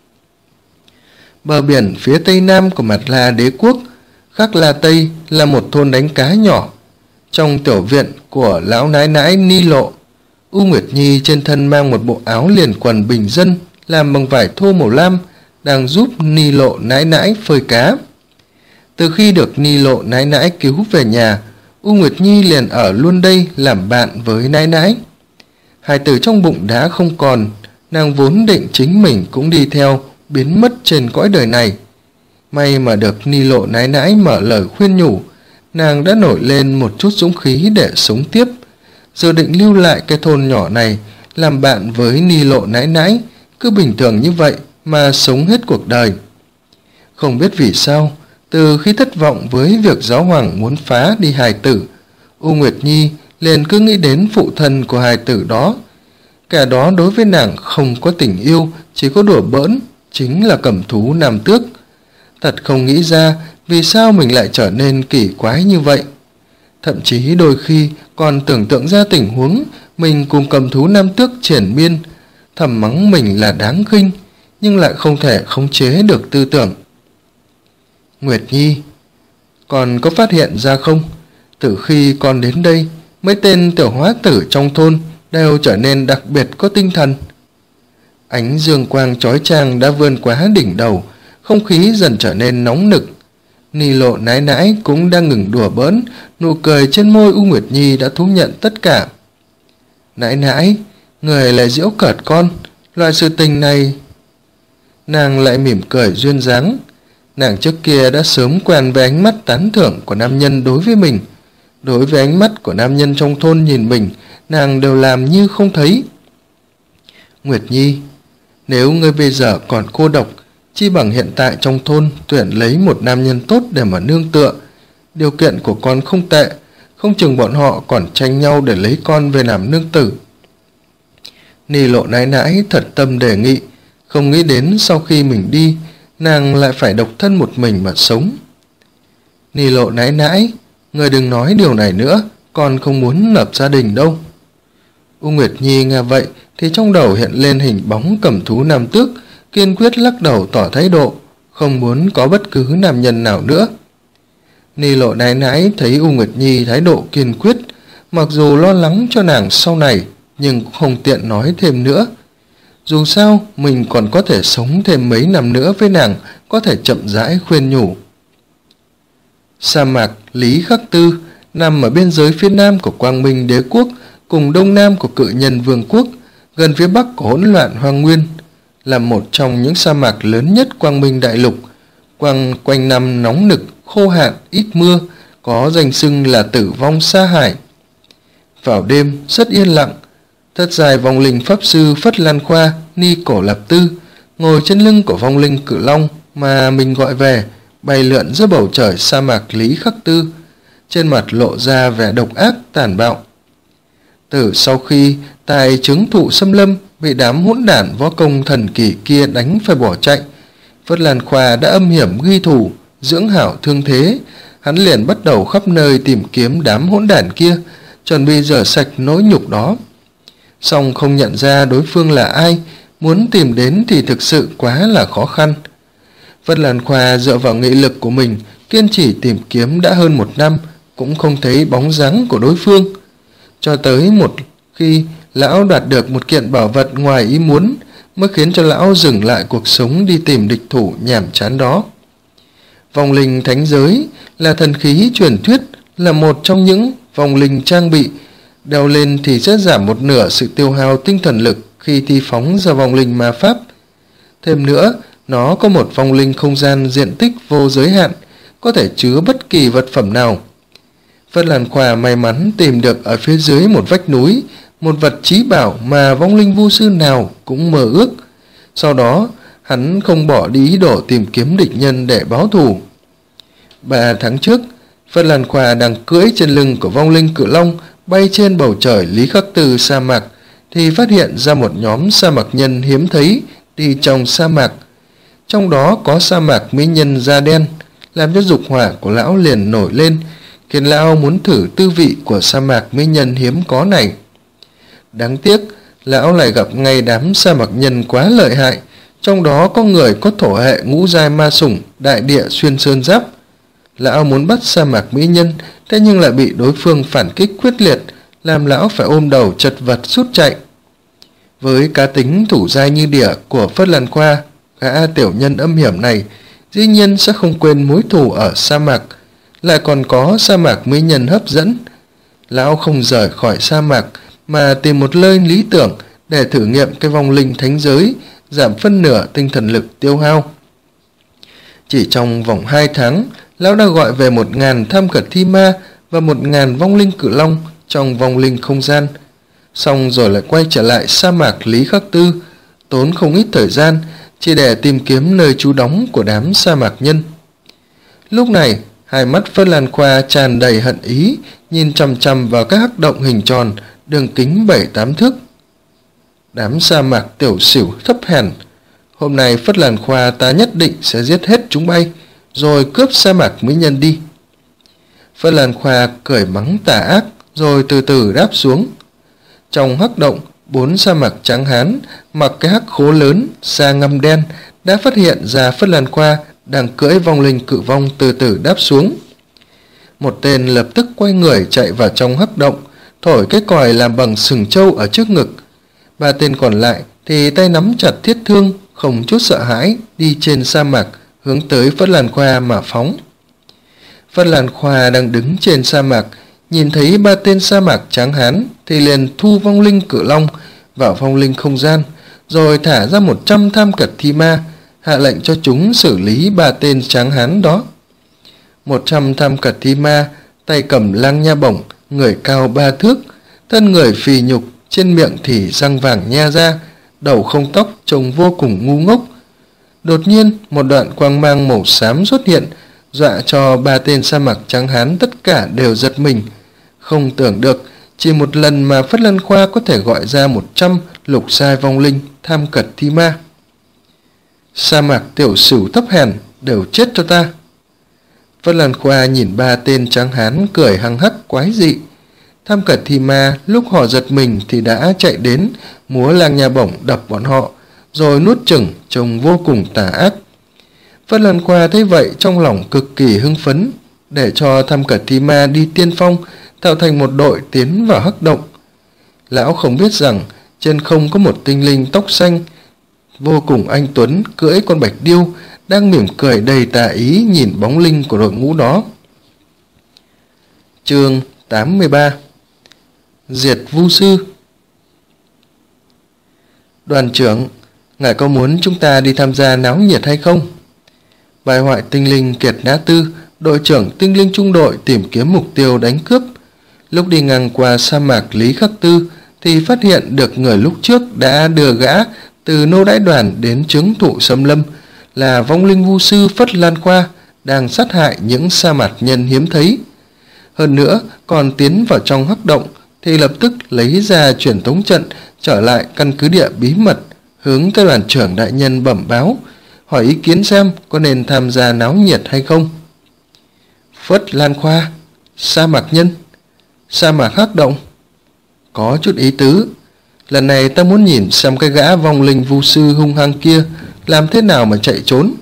Bờ biển phía tây nam của Mạt La Đế quốc, Khắc La Tây là một thôn đánh cá nhỏ. Trong tiểu viện của lão nãi nãi Ni Lộ, U Nguyệt Nhi trên thân mang một bộ áo liền quần bình dân làm bằng vải thô màu lam, đang giúp Ni Lộ nãi nãi phơi cá. Từ khi được Ni Lộ nãi nãi cứu về nhà, U Nguyệt Nhi liền ở luôn đây làm bạn với nãi nãi. Hài tử trong bụng đã không còn, nàng vốn định chính mình cũng đi theo, biến mất trên cõi đời này. May mà được Ni Lộ nãi nãi mở lời khuyên nhủ, nàng đã nổi lên một chút dũng khí để sống tiếp, dự định lưu lại cái thôn nhỏ này, làm bạn với Ni Lộ nãi nãi, cứ bình thường như vậy mà sống hết cuộc đời. Không biết vì sao, từ khi thất vọng với việc giáo hoàng muốn phá đi hài tử, U Nguyệt Nhi liền cứ nghĩ đến phụ thân của hài tử đó. Kẻ đó đối với nàng không có tình yêu, chỉ có đùa bỡn, chính là cầm thú nam tước. Thật không nghĩ ra vì sao mình lại trở nên kỳ quái như vậy. Thậm chí đôi khi còn tưởng tượng ra tình huống mình cùng cầm thú nam tước triển miên, thầm mắng mình là đáng khinh, nhưng lại không thể khống chế được tư tưởng. Nguyệt Nhi, con có phát hiện ra không? Từ khi con đến đây, mấy tên tiểu hóa tử trong thôn đều trở nên đặc biệt có tinh thần. Ánh dương quang chói chang đã vươn quá đỉnh đầu, không khí dần trở nên nóng nực. Ni Lộ nãi nãi cũng đang ngừng đùa bỡn, nụ cười trên môi U Nguyệt Nhi đã thú nhận tất cả. Nãi nãi, người lại giễu cợt con, loại sự tình này. Nàng lại mỉm cười duyên dáng. Nàng trước kia đã sớm quen với ánh mắt tán thưởng của nam nhân đối với mình. Đối với ánh mắt của nam nhân trong thôn nhìn mình, nàng đều làm như không thấy. Nguyệt Nhi, nếu ngươi bây giờ còn cô độc, chi bằng hiện tại trong thôn tuyển lấy một nam nhân tốt để mà nương tựa. Điều kiện của con không tệ, không chừng bọn họ còn tranh nhau để lấy con về làm nương tử. Ni Lộ nãi nãi thật tâm đề nghị, không nghĩ đến sau khi mình đi, nàng lại phải độc thân một mình mà sống. Ni Lộ nãi nãi, người đừng nói điều này nữa, con không muốn lập gia đình đâu. U Nguyệt Nhi nghe vậy thì trong đầu hiện lên hình bóng cầm thú nam tước, kiên quyết lắc đầu tỏ thái độ, không muốn có bất cứ nam nhân nào nữa. Ni Lộ nãi nãi thấy U Nguyệt Nhi thái độ kiên quyết, mặc dù lo lắng cho nàng sau này, nhưng cũng không tiện nói thêm nữa. Dù sao, mình còn có thể sống thêm mấy năm nữa với nàng, có thể chậm rãi khuyên nhủ. Sa mạc Lý Khắc Tư nằm ở biên giới phía nam của Quang Minh Đế quốc cùng đông nam của Cự Nhân Vương quốc, gần phía bắc của hỗn loạn hoang nguyên, là một trong những sa mạc lớn nhất Quang Minh đại lục. Quang quanh năm nóng nực, khô hạn, ít mưa, có danh xưng là tử vong sa hải. Vào đêm rất yên lặng, Thật dài vong linh pháp sư Phất Lan Khoa Ni Cổ Lạp Tư ngồi trên lưng của vong linh Cự Long mà mình gọi về, bay lượn giữa bầu trời sa mạc Lý Khắc Tư, trên mặt lộ ra vẻ độc ác tàn bạo. Từ sau khi tại chứng thụ xâm lâm bị đám hỗn đản võ công thần kỳ kia đánh phải bỏ chạy, Phất Lan Khoa đã âm hiểm ghi thù, dưỡng hảo thương thế. Hắn liền bắt đầu khắp nơi tìm kiếm đám hỗn đản kia, chuẩn bị rửa sạch nỗi nhục đó. Song không nhận ra đối phương là ai, muốn tìm đến thì thực sự quá là khó khăn. Phất Lan Khoa dựa vào nghị lực của mình kiên trì tìm kiếm đã hơn một năm, cũng không thấy bóng dáng của đối phương. Cho tới một khi lão đoạt được một kiện bảo vật ngoài ý muốn mới khiến cho lão dừng lại cuộc sống đi tìm địch thủ nhàm chán đó. Vong linh thánh giới là thần khí truyền thuyết, là một trong những vong linh trang bị, đeo lên thì sẽ giảm một nửa sự tiêu hao tinh thần lực khi thi phóng ra vong linh ma pháp. Thêm nữa, nó có một vong linh không gian diện tích vô giới hạn, có thể chứa bất kỳ vật phẩm nào. Phất Lan Khoa may mắn tìm được ở phía dưới một vách núi một vật chí bảo mà vong linh vu sư nào cũng mơ ước. Sau đó hắn không bỏ đi ý đồ tìm kiếm địch nhân để báo thù. Ba tháng trước, Phất Lan Khoa đang cưỡi trên lưng của vong linh Cự Long bay trên bầu trời Lý Khắc Tư sa mạc thì phát hiện ra một nhóm sa mạc nhân hiếm thấy đi trong sa mạc. Trong đó có sa mạc mỹ nhân da đen, làm cho dục hỏa của lão liền nổi lên, khiến lão muốn thử tư vị của sa mạc mỹ nhân hiếm có này. Đáng tiếc, lão lại gặp ngay đám sa mạc nhân quá lợi hại, trong đó có người có thổ hệ ngũ giai ma sủng đại địa xuyên sơn giáp. Lão muốn bắt sa mạc mỹ nhân, thế nhưng lại bị đối phương phản kích quyết liệt, làm lão phải ôm đầu chật vật rút chạy. Với cá tính thủ giai như địa của Phất Lan Khoa, gã tiểu nhân âm hiểm này dĩ nhiên sẽ không quên mối thù ở sa mạc, lại còn có sa mạc mỹ nhân hấp dẫn. Lão không rời khỏi sa mạc mà tìm một nơi lý tưởng để thử nghiệm cái vong linh thánh giới, giảm phân nửa tinh thần lực tiêu hao. Chỉ trong vòng hai tháng, lão đã gọi về một ngàn tham cật thi ma và một ngàn vong linh Cự Long trong vong linh không gian. Xong rồi lại quay trở lại sa mạc Lý Khắc Tư, tốn không ít thời gian chỉ để tìm kiếm nơi trú đóng của đám sa mạc nhân. Lúc này, hai mắt Phất Lan Khoa tràn đầy hận ý, nhìn chằm chằm vào các hắc động hình tròn, đường kính bảy tám thước. Đám sa mạc tiểu xỉu thấp hèn, hôm nay Phất Lan Khoa ta nhất định sẽ giết hết chúng bay, rồi cướp sa mạc mỹ nhân đi. Phất Lan Khoa cười mắng tà ác, rồi từ từ đáp xuống. Trong hắc động, bốn sa mạc trắng hán mặc cái hắc khố lớn da ngăm đen đã phát hiện ra Phất Lan Khoa đang cưỡi vong linh cự vong từ từ đáp xuống. Một tên lập tức quay người chạy vào trong hắc động, thổi cái còi làm bằng sừng trâu ở trước ngực. Ba tên còn lại thì tay nắm chặt thiết thương, không chút sợ hãi đi trên sa mạc hướng tới Phất Lan Khoa mà phóng. Phất Lan Khoa đang đứng trên sa mạc, nhìn thấy ba tên sa mạc tráng hán thì liền thu vong linh Cự Long vào vong linh không gian, rồi thả ra một trăm tham cật thi ma, hạ lệnh cho chúng xử lý ba tên tráng hán đó. Một trăm tham cật thi ma, tay cầm lang nha bổng, người cao ba thước, thân người phì nhục, trên miệng thì răng vàng nha ra, đầu không tóc, trông vô cùng ngu ngốc. Đột nhiên, một đoạn quang mang màu xám xuất hiện, dọa cho ba tên sa mạc trắng hán tất cả đều giật mình. Không tưởng được, chỉ một lần mà Phất Lan Khoa có thể gọi ra một trăm lục giai vong linh tham cật thi ma. Sa mạc tiểu sửu thấp hèn, đều chết cho ta. Phất Lan Khoa nhìn ba tên trắng hán cười hăng hắc quái dị. Tham cật thi ma lúc họ giật mình thì đã chạy đến, múa lang nha bổng đập bọn họ, rồi nuốt chửng, trông vô cùng tà ác. Phất Lan Khoa thấy vậy trong lòng cực kỳ hưng phấn, để cho tham cật thi ma đi tiên phong, tạo thành một đội tiến vào hắc động. Lão không biết rằng trên không có một tinh linh tóc xanh vô cùng anh tuấn cưỡi con bạch điêu đang mỉm cười đầy tà ý nhìn bóng linh của đội ngũ đó. Chương tám mươi ba. Diệt vu sư. Đoàn trưởng, ngài có muốn chúng ta đi tham gia náo nhiệt hay không? Bài hoại tinh linh Kiệt Nã Tư, đội trưởng tinh linh trung đội tìm kiếm mục tiêu đánh cướp. Lúc đi ngang qua sa mạc Lý Khắc Tư thì phát hiện được người lúc trước đã đưa gã từ nô đãi đoàn đến chứng thụ xâm lâm là vong linh vu sư Phất Lan Khoa đang sát hại những sa mạc nhân hiếm thấy. Hơn nữa còn tiến vào trong hắc động thì lập tức lấy ra truyền tống trận trở lại căn cứ địa bí mật, hướng tới đoàn trưởng đại nhân bẩm báo, hỏi ý kiến xem có nên tham gia náo nhiệt hay không. Phất Lan Khoa, sa mạc nhân, sa mạc hắc động, có chút ý tứ. Lần này ta muốn nhìn xem cái gã vong linh vu sư hung hăng kia làm thế nào mà chạy trốn.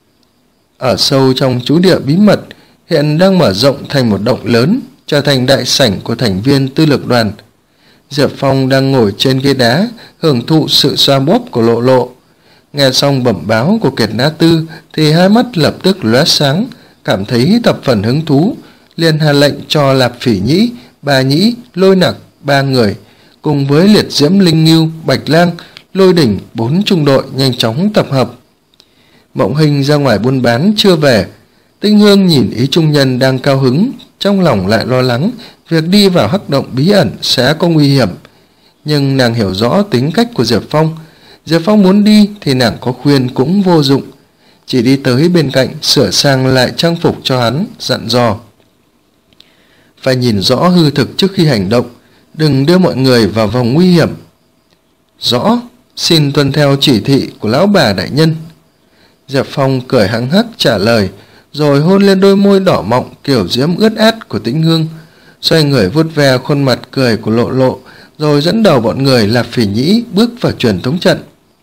Ở sâu trong trú địa bí mật hiện đang mở rộng thành một động lớn, trở thành đại sảnh của thành viên tư lược đoàn. Diệp Phong đang ngồi trên ghế đá hưởng thụ sự xoa bóp của Lộ Lộ. Nghe xong bẩm báo của Kiệt Nã Tư thì hai mắt lập tức lóe sáng, cảm thấy thập phần hứng thú, liền hạ lệnh cho Lạp Phỉ Nhĩ, Bà Nhĩ, Lôi Nặc ba người cùng với Liệt Diễm, Linh Ngưu, Bạch Lang, Lôi Đỉnh bốn trung đội nhanh chóng tập hợp. Mộng Hình ra ngoài buôn bán chưa về. Tinh Hương nhìn Ý Trung Nhân đang cao hứng, trong lòng lại lo lắng việc đi vào hắc động bí ẩn sẽ có nguy hiểm. Nhưng nàng hiểu rõ tính cách của Diệp Phong. Diệp Phong muốn đi thì nàng có khuyên cũng vô dụng, chỉ đi tới bên cạnh sửa sang lại trang phục cho hắn, dặn dò: phải nhìn rõ hư thực trước khi hành động, đừng đưa mọi người vào vòng nguy hiểm. Rõ, xin tuân theo chỉ thị của lão bà đại nhân. Diệp Phong cười hăng hắc trả lời, rồi hôn lên đôi môi đỏ mọng kiểu diễm ướt át của Tĩnh Hương, xoay người vuốt ve khuôn mặt cười của Lộ Lộ, rồi dẫn đầu bọn người Lạp Phỉ Nhĩ bước vào truyền tống trận.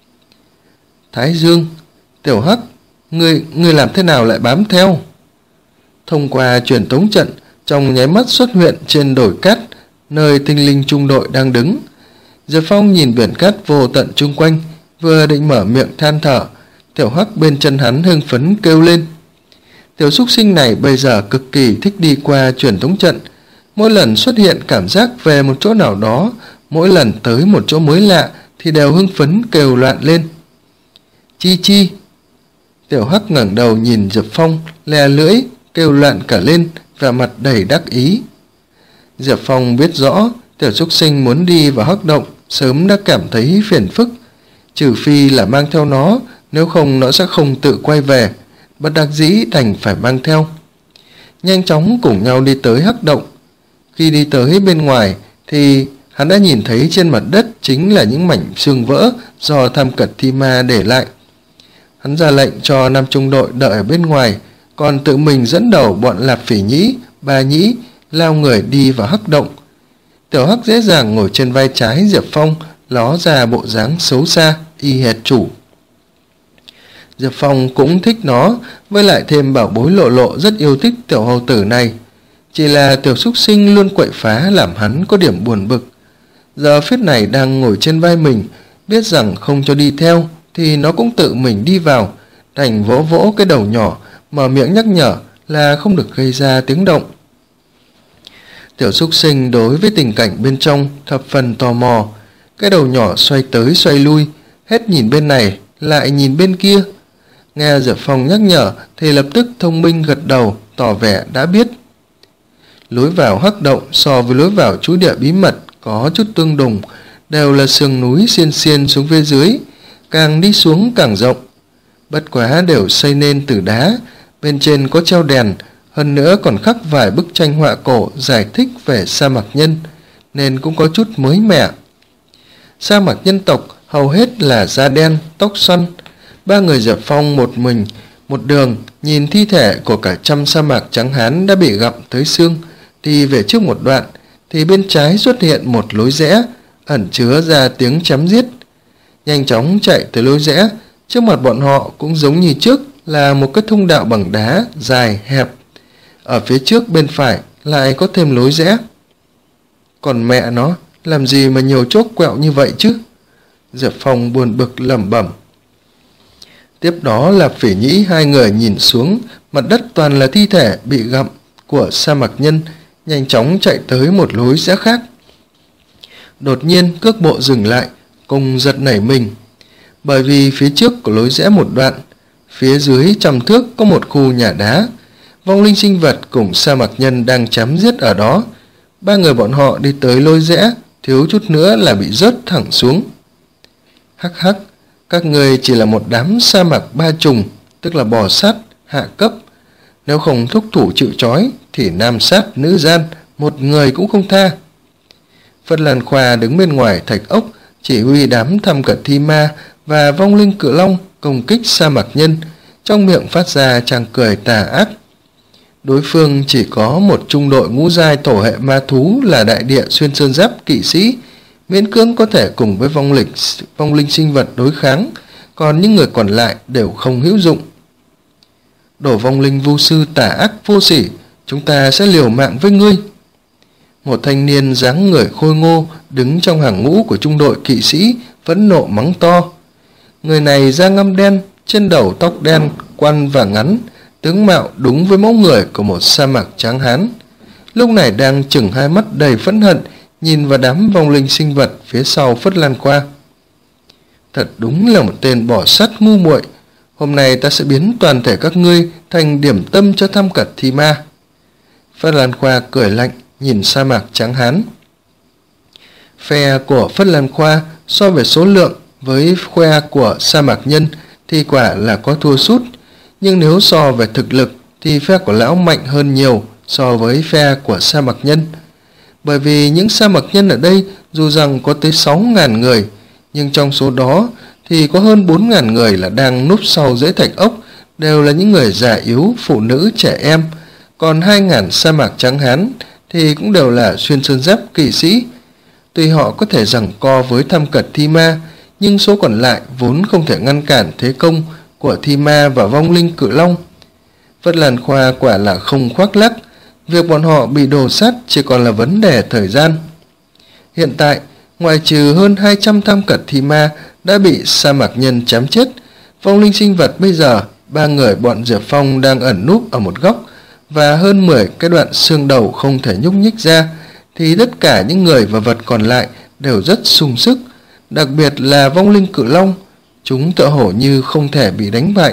Thái Dương, Tiểu Hắc, ngươi ngươi làm thế nào lại bám theo? Thông qua truyền tống trận, trong nháy mắt xuất hiện trên đồi cát, nơi tinh linh trung đội đang đứng. Diệp Phong nhìn biển cát vô tận chung quanh, vừa định mở miệng than thở, Tiểu Hắc bên chân hắn hưng phấn kêu lên. Tiểu súc sinh này bây giờ cực kỳ thích đi qua truyền tống trận, mỗi lần xuất hiện cảm giác về một chỗ nào đó, mỗi lần tới một chỗ mới lạ thì đều hưng phấn kêu loạn lên. Chi chi. Tiểu Hắc ngẩng đầu nhìn Diệp Phong, lè lưỡi kêu loạn cả lên, vẻ mặt đầy đắc ý. Diệp Phong biết rõ tiểu súc sinh muốn đi vào hắc động sớm đã cảm thấy phiền phức, trừ phi là mang theo nó, nếu không nó sẽ không tự quay về, bất đắc dĩ đành phải mang theo. Nhanh chóng cùng nhau đi tới hắc động. Khi đi tới bên ngoài thì hắn đã nhìn thấy trên mặt đất chính là những mảnh xương vỡ do Tham Cật Thi Ma để lại. Hắn ra lệnh cho năm trung đội đợi ở bên ngoài, còn tự mình dẫn đầu bọn Lạp Phỉ Nhĩ, Bà Nhĩ lao người đi vào hắc động. Tiểu Hắc dễ dàng ngồi trên vai trái Diệp Phong, ló ra bộ dáng xấu xa y hệt chủ. Diệp Phong cũng thích nó, với lại thêm bảo bối Lộ Lộ rất yêu thích tiểu hầu tử này. Chỉ là tiểu súc sinh luôn quậy phá làm hắn có điểm buồn bực. Giờ phết này đang ngồi trên vai mình, biết rằng không cho đi theo thì nó cũng tự mình đi vào, đành vỗ vỗ cái đầu nhỏ, mở miệng nhắc nhở là không được gây ra tiếng động. Tiểu súc sinh đối với tình cảnh bên trong thập phần tò mò, cái đầu nhỏ xoay tới xoay lui, hết nhìn bên này lại nhìn bên kia. Nghe Diệp Phong nhắc nhở thì lập tức thông minh gật đầu, tỏ vẻ đã biết. Lối vào hắc động so với lối vào trú địa bí mật có chút tương đồng, đều là sườn núi xiên xiên xuống phía dưới, càng đi xuống càng rộng. Bất quá đều xây nên từ đá, bên trên có treo đèn, hơn nữa còn khắc vài bức tranh họa cổ giải thích về sa mạc nhân, nên cũng có chút mới mẻ. Sa mạc nhân tộc hầu hết là da đen, tóc xoăn. Ba người Diệp Phong một mình, một đường nhìn thi thể của cả trăm sa mạc trắng hán đã bị gặm tới xương, đi về trước một đoạn thì bên trái xuất hiện một lối rẽ, ẩn chứa ra tiếng chém giết. Nhanh chóng chạy tới lối rẽ, trước mặt bọn họ cũng giống như trước là một cái thông đạo bằng đá dài hẹp. Ở phía trước bên phải lại có thêm lối rẽ. Còn mẹ nó, làm gì mà nhiều chốt quẹo như vậy chứ? Diệp Phong buồn bực lẩm bẩm. Tiếp đó là Phỉ Nhĩ hai người nhìn xuống, mặt đất toàn là thi thể bị gặm của sa mạc nhân, nhanh chóng chạy tới một lối rẽ khác. Đột nhiên cước bộ dừng lại, cùng giật nảy mình, bởi vì phía trước có lối rẽ một đoạn, phía dưới trăm thước có một khu nhà đá, vong linh sinh vật cùng sa mạc nhân đang chém giết ở đó. Ba người bọn họ đi tới lối rẽ thiếu chút nữa là bị rớt thẳng xuống. Hắc hắc, các người chỉ là một đám sa mạc ba trùng, tức là bò sát, hạ cấp. Nếu không thúc thủ chịu trói thì nam sát nữ gian, một người cũng không tha. Phất Lan Khoa đứng bên ngoài thạch ốc, chỉ huy đám thăm cận thi ma và vong linh cự long công kích sa mạc nhân, trong miệng phát ra tràng cười tà ác. Đối phương chỉ có một trung đội ngũ giai thổ hệ ma thú là đại địa xuyên sơn giáp kỵ sĩ, miễn cưỡng có thể cùng với vong linh, vong linh sinh vật đối kháng, còn những người còn lại đều không hữu dụng. Đổ vong linh vu sư tà ác vô sỉ, chúng ta sẽ liều mạng với ngươi. Một thanh niên dáng người khôi ngô đứng trong hàng ngũ của trung đội kỵ sĩ phẫn nộ mắng to. Người này da ngăm đen, trên đầu tóc đen, quăn và ngắn, tướng mạo đúng với mẫu người của một sa mạc tráng hán. Lúc này đang chừng hai mắt đầy phẫn hận nhìn vào đám vong linh sinh vật phía sau Phất Lan Khoa. Thật đúng là một tên bỏ sắt ngu muội. Hôm nay ta sẽ biến toàn thể các ngươi thành điểm tâm cho thăm cật thi ma. Phất Lan Khoa cười lạnh nhìn sa mạc tráng hán. Phe của Phất Lan Khoa so về số lượng với phe của sa mạc nhân thì quả là có thua sút, nhưng nếu so về thực lực thì phe của lão mạnh hơn nhiều so với phe của sa mạc nhân. Bởi vì những sa mạc nhân ở đây dù rằng có tới sáu ngàn người, nhưng trong số đó thì có hơn bốn ngàn người là đang núp sau dưới thạch ốc, đều là những người già yếu, phụ nữ, trẻ em. Còn hai ngàn sa mạc trắng hán thì cũng đều là xuyên sơn giáp kỵ sĩ. Tuy họ có thể giằng co với thăm cật thi ma, nhưng số còn lại vốn không thể ngăn cản thế công của thi ma và vong linh cự long. Phất Lan Khoa quả là không khoác lác, việc bọn họ bị đổ sát chỉ còn là vấn đề thời gian. Hiện tại, ngoại trừ hơn hai trăm tham cật thi ma đã bị sa mạc nhân chém chết, vong linh sinh vật bây giờ ba người bọn Diệp Phong đang ẩn núp ở một góc và hơn mười cái đoạn xương đầu không thể nhúc nhích ra, thì tất cả những người và vật còn lại đều rất sung sức, đặc biệt là vong linh cự long, chúng tựa hồ như không thể bị đánh bại.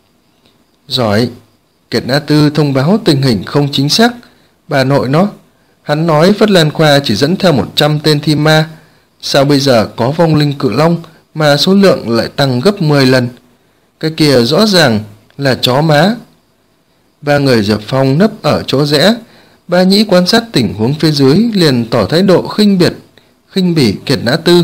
Giỏi, Kiệt Na Tư thông báo tình hình không chính xác. Bà nội nó, hắn nói Phất Lan Khoa chỉ dẫn theo một trăm tên thi ma, sao bây giờ có vong linh cự long mà số lượng lại tăng gấp mười lần? Cái kia rõ ràng là chó má. Ba người Diệp Phong nấp ở chỗ rẽ, Ba Nhĩ quan sát tình huống phía dưới liền tỏ thái độ khinh biệt, khinh bỉ Kiệt Na Tư.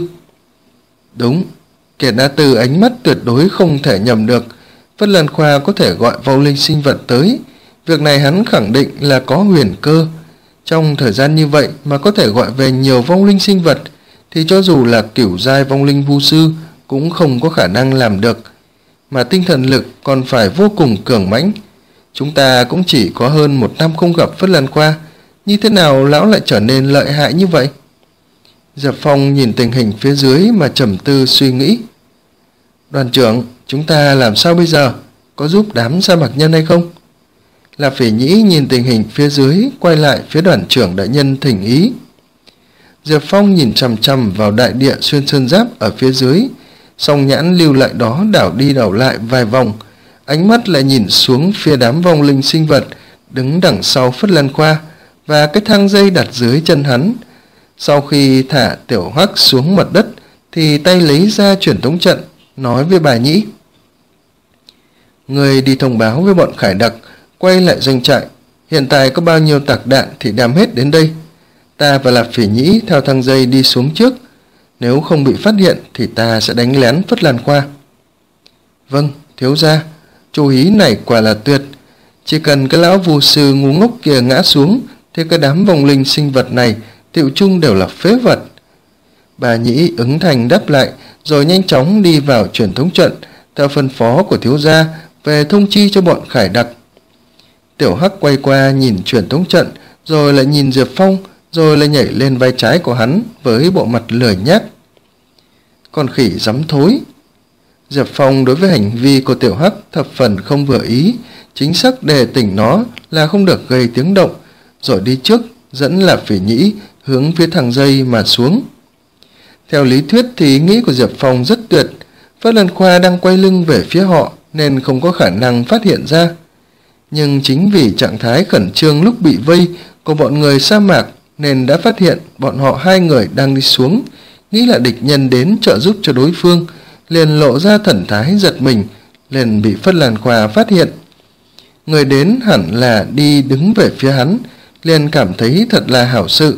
Đúng, Kiệt Na Tư ánh mắt tuyệt đối không thể nhầm được. Phất Lan Khoa có thể gọi vong linh sinh vật tới, việc này hắn khẳng định là có huyền cơ. Trong thời gian như vậy mà có thể gọi về nhiều vong linh sinh vật, thì cho dù là cửu giai vong linh vu sư cũng không có khả năng làm được. Mà tinh thần lực còn phải vô cùng cường mãnh. Chúng ta cũng chỉ có hơn một năm không gặp Phất Lan Khoa, như thế nào lão lại trở nên lợi hại như vậy? Diệp Phong nhìn tình hình phía dưới mà trầm tư suy nghĩ. Đoàn trưởng, chúng ta làm sao bây giờ? Có giúp đám sa mạc nhân hay không? Là Phỉ Nhĩ nhìn tình hình phía dưới, quay lại phía đoàn trưởng đại nhân thỉnh ý. Diệp Phong nhìn chằm chằm vào đại địa xuyên sơn giáp ở phía dưới, song nhãn lưu lại đó đảo đi đảo lại vài vòng, ánh mắt lại nhìn xuống phía đám vong linh sinh vật đứng đằng sau Phất Lan Khoa và cái thang dây đặt dưới chân hắn. Sau khi thả Tiểu Hắc xuống mặt đất thì tay lấy ra truyền tống trận, nói với Bà Nhĩ. Người đi thông báo với bọn khải đặc, quay lại doanh trại, hiện tại có bao nhiêu tạc đạn thì đem hết đến đây. Ta và Lạp Phỉ Nhĩ theo thang dây đi xuống trước, nếu không bị phát hiện thì ta sẽ đánh lén Phất Lan Khoa. Vâng, thiếu gia, chú ý này quả là tuyệt. Chỉ cần cái lão vù sư ngu ngốc kia ngã xuống thì cái đám vong linh sinh vật này tiệu chung đều là phế vật. Bà Nhĩ ứng thành đáp lại, rồi nhanh chóng đi vào truyền thống trận theo phân phó của thiếu gia về thông chi cho bọn khải đặc. Tiểu Hắc quay qua nhìn truyền thống trận, rồi lại nhìn Diệp Phong, rồi lại nhảy lên vai trái của hắn với bộ mặt lười nhác. Con khỉ dám thối. Diệp Phong đối với hành vi của Tiểu Hắc thập phần không vừa ý, chính xác đề tỉnh nó là không được gây tiếng động, rồi đi trước dẫn Lạp Phỉ Nhĩ hướng phía thang dây mà xuống. Theo lý thuyết thì ý nghĩ của Diệp Phong rất tuyệt, Phất Lan Khoa đang quay lưng về phía họ nên không có khả năng phát hiện ra. Nhưng chính vì trạng thái khẩn trương lúc bị vây của bọn người sa mạc nên đã phát hiện bọn họ hai người đang đi xuống, nghĩ là địch nhân đến trợ giúp cho đối phương, liền lộ ra thần thái giật mình, liền bị Phất Lan Khoa phát hiện. Người đến hẳn là đi đứng về phía hắn, liền cảm thấy thật là hảo sự.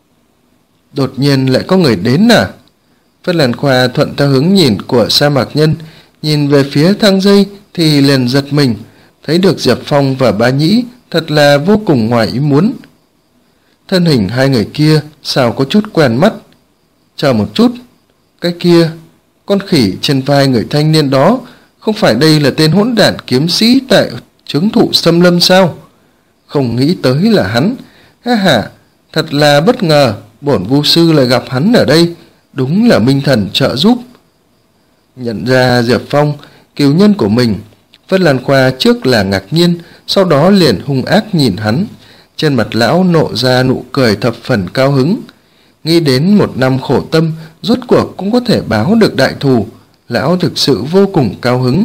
Đột nhiên lại có người đến à? Phất Lan Khoa thuận theo hướng nhìn của Sa Mạc Nhân, nhìn về phía thang dây thì liền giật mình, thấy được Diệp Phong và Bá Nhĩ, thật là vô cùng ngoài ý muốn. Thân hình hai người kia sao có chút quen mắt. Chờ một chút, cái kia, con khỉ trên vai người thanh niên đó, không phải đây là tên hỗn đản kiếm sĩ tại chứng thụ xâm lâm sao? Không nghĩ tới là hắn. Ha ha, thật là bất ngờ, bổn vu sư lại gặp hắn ở đây, đúng là minh thần trợ giúp. Nhận ra Diệp Phong, cừu nhân của mình, Phất Lan Khoa trước là ngạc nhiên, sau đó liền hung ác nhìn hắn. Trên mặt lão nộ ra nụ cười thập phần cao hứng. Nghĩ đến một năm khổ tâm, rốt cuộc cũng có thể báo được đại thù, lão thực sự vô cùng cao hứng.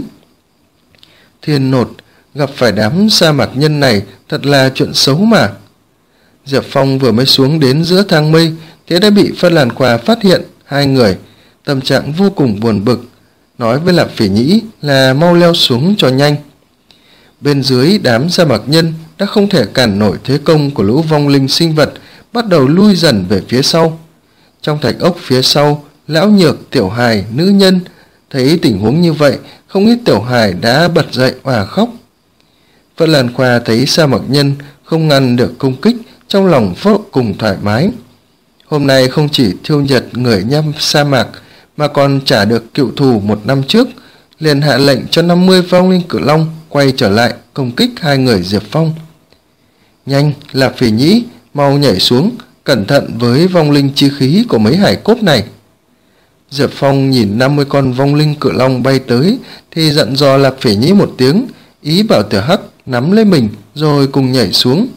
Thiên Nột, gặp phải đám sa mạc nhân này thật là chuyện xấu mà. Diệp Phong vừa mới xuống đến giữa thang mây, thế đã bị Phất Lan Khoa phát hiện hai người, tâm trạng vô cùng buồn bực, nói với Lạp Phỉ Nhĩ là mau leo xuống cho nhanh. Bên dưới đám sa mạc nhân đã không thể cản nổi thế công của lũ vong linh sinh vật, bắt đầu lui dần về phía sau. Trong thạch ốc phía sau, lão nhược, tiểu hài, nữ nhân thấy tình huống như vậy, không ít tiểu hài đã bật dậy òa khóc. Phất Lan Khoa thấy sa mạc nhân không ngăn được công kích, trong lòng vô cùng thoải mái. Hôm nay không chỉ thiêu nhiệt người nhâm sa mạc, mà còn trả được cựu thù một năm trước, liền hạ lệnh cho năm mươi vong linh cự long quay trở lại công kích hai người Diệp Phong. Nhanh, Lạp Phỉ Nhĩ, mau nhảy xuống, cẩn thận với vong linh chi khí của mấy hải cốt này. Diệp Phong nhìn năm mươi con vong linh cự long bay tới thì dặn dò Lạp Phỉ Nhĩ một tiếng, ý bảo Tiểu Hắc nắm lấy mình rồi cùng nhảy xuống.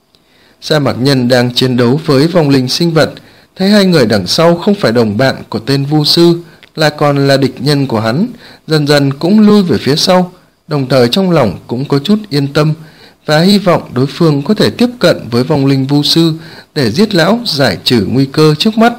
Sa mạc nhân đang chiến đấu với vong linh sinh vật, thấy hai người đằng sau không phải đồng bạn của tên vu sư, lại còn là địch nhân của hắn, dần dần cũng lui về phía sau, đồng thời trong lòng cũng có chút yên tâm và hy vọng đối phương có thể tiếp cận với vong linh vu sư để giết lão, giải trừ nguy cơ trước mắt.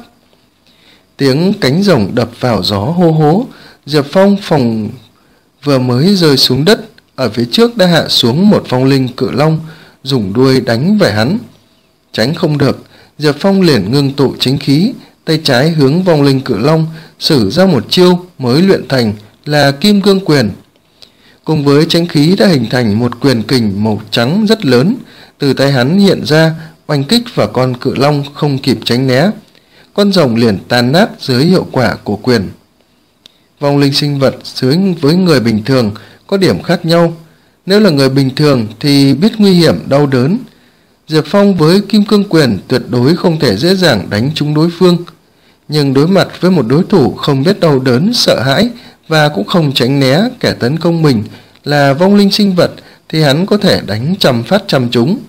Tiếng cánh rồng đập vào gió hô hố, Diệp Phong phòng vừa mới rơi xuống đất, ở phía trước đã hạ xuống một vong linh cự long, dùng đuôi đánh về hắn. Tránh không được, Diệp Phong liền ngưng tụ chính khí, tay trái hướng vong linh cự long sử ra một chiêu mới luyện thành là Kim Cương Quyền. Cùng với chính khí đã hình thành một quyền kình màu trắng rất lớn, từ tay hắn hiện ra, oanh kích vào con cự long không kịp tránh né. Con rồng liền tan nát dưới hiệu quả của quyền. Vong linh sinh vật dưới với người bình thường có điểm khác nhau. Nếu là người bình thường thì biết nguy hiểm đau đớn. Diệp Phong với Kim Cương Quyền tuyệt đối không thể dễ dàng đánh trúng đối phương. Nhưng đối mặt với một đối thủ không biết đau đớn, sợ hãi và cũng không tránh né kẻ tấn công mình là vong linh sinh vật thì hắn có thể đánh trăm phát trăm trúng.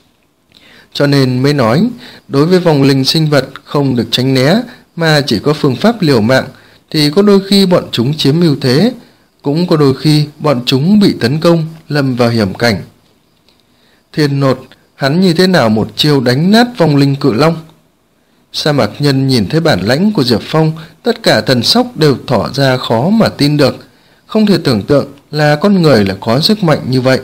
Cho nên mới nói, đối với vong linh sinh vật không được tránh né mà chỉ có phương pháp liều mạng thì có đôi khi bọn chúng chiếm ưu thế, cũng có đôi khi bọn chúng bị tấn công, lâm vào hiểm cảnh. Thiên Nột, hắn như thế nào một chiêu đánh nát vong linh cự long? Sa mạc nhân nhìn thấy bản lãnh của Diệp Phong, tất cả thần sóc đều tỏ ra khó mà tin được, không thể tưởng tượng là con người là có sức mạnh như vậy.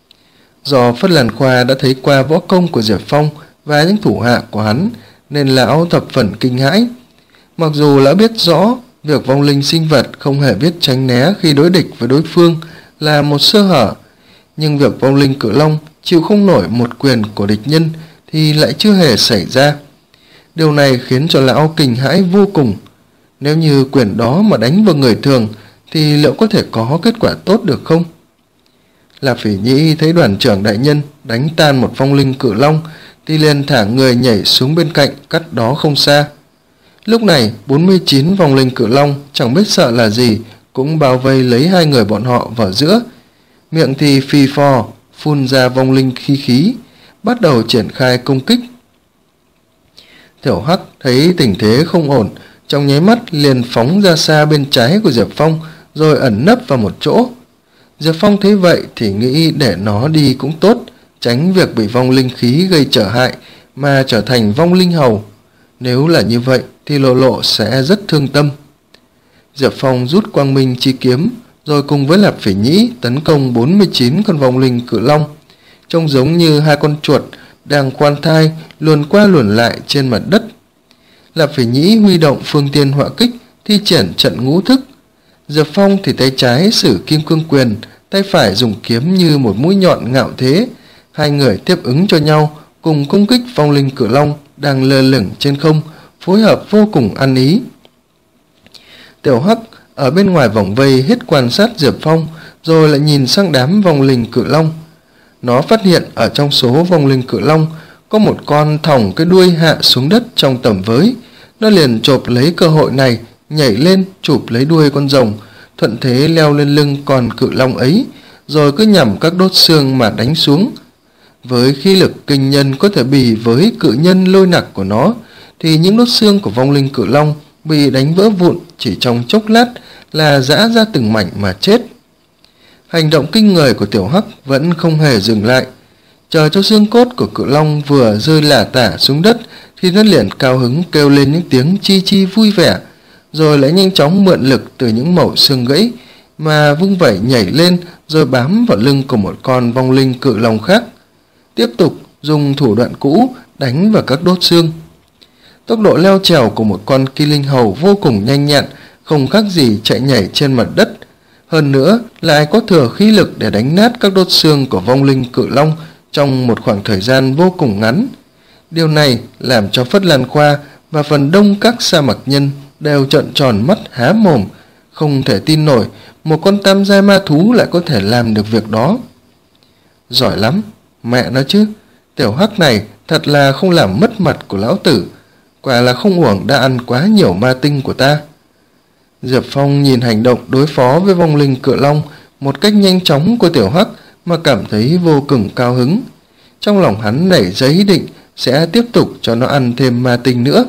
Do Phất Lan Khoa đã thấy qua võ công của Diệp Phong và những thủ hạ của hắn, nên lão thập phần kinh hãi. Mặc dù lão biết rõ việc vong linh sinh vật không hề biết tránh né khi đối địch với đối phương là một sơ hở, nhưng việc vong linh cự long chịu không nổi một quyền của địch nhân thì lại chưa hề xảy ra. Điều này khiến cho lão kinh hãi vô cùng. Nếu như quyền đó mà đánh vào người thường thì liệu có thể có kết quả tốt được không? Lạp Phỉ Nhĩ thấy đoàn trưởng đại nhân đánh tan một vong linh cự long thì liền thả người nhảy xuống bên cạnh cách đó không xa. Lúc này bốn mươi chín vong linh cự long chẳng biết sợ là gì cũng bao vây lấy hai người bọn họ vào giữa, miệng thì phì phò phun ra vong linh khí khí, bắt đầu triển khai công kích. Tiểu Hắc thấy tình thế không ổn, trong nháy mắt liền phóng ra xa bên trái của Diệp Phong rồi ẩn nấp vào một chỗ. Diệp Phong thấy vậy thì nghĩ để nó đi cũng tốt, tránh việc bị vong linh khí gây trở hại mà trở thành vong linh hầu. Nếu là như vậy thì Lộ Lộ sẽ rất thương tâm. Diệp Phong rút Quang Minh chi kiếm, rồi cùng với Lạp Phỉ Nhĩ tấn công bốn mươi chín con vong linh cự long, trông giống như hai con chuột đang khoan thai luồn qua luồn lại trên mặt đất. Lạp Phỉ Nhĩ huy động phương tiên họa kích, thi triển trận ngũ thức. Diệp Phong thì tay trái sử kim cương quyền, tay phải dùng kiếm như một mũi nhọn ngạo thế. Hai người tiếp ứng cho nhau, cùng công kích vong linh cự long đang lơ lửng trên không, phối hợp vô cùng ăn ý. Tiểu Hắc ở bên ngoài vòng vây hết quan sát Diệp Phong, rồi lại nhìn sang đám vong linh cự long. Nó phát hiện ở trong số vong linh cự long có một con thòng cái đuôi hạ xuống đất trong tầm với. Nó liền chộp lấy cơ hội này, nhảy lên chụp lấy đuôi con rồng, thuận thế leo lên lưng con cự long ấy, rồi cứ nhằm các đốt xương mà đánh xuống. Với khí lực kinh nhân có thể bì với cự nhân lôi nặc của nó, thì những đốt xương của vong linh cự long bị đánh vỡ vụn chỉ trong chốc lát là giã ra từng mảnh mà chết. Hành động kinh người của Tiểu Hắc vẫn không hề dừng lại. Chờ cho xương cốt của cự long vừa rơi lả tả xuống đất thì nó liền cao hứng kêu lên những tiếng chi chi vui vẻ, rồi lại nhanh chóng mượn lực từ những mẩu xương gãy mà vung vẩy nhảy lên, rồi bám vào lưng của một con vong linh cự long khác, tiếp tục dùng thủ đoạn cũ đánh vào các đốt xương. Tốc độ leo trèo của một con kỳ linh hầu vô cùng nhanh nhẹn, không khác gì chạy nhảy trên mặt đất. Hơn nữa lại có thừa khí lực để đánh nát các đốt xương của vong linh cự long trong một khoảng thời gian vô cùng ngắn. Điều này làm cho Phất Lan Khoa và phần đông các sa mạc nhân đều trợn tròn mắt há mồm, không thể tin nổi một con tam giai ma thú lại có thể làm được việc đó. Giỏi lắm, mẹ nó chứ, Tiểu Hắc này thật là không làm mất mặt của lão tử, quả là không uổng đã ăn quá nhiều ma tinh của ta. Diệp Phong nhìn hành động đối phó với vong linh cự long một cách nhanh chóng của Tiểu Hắc mà cảm thấy vô cùng cao hứng. Trong lòng hắn nảy ra ý định sẽ tiếp tục cho nó ăn thêm ma tinh nữa.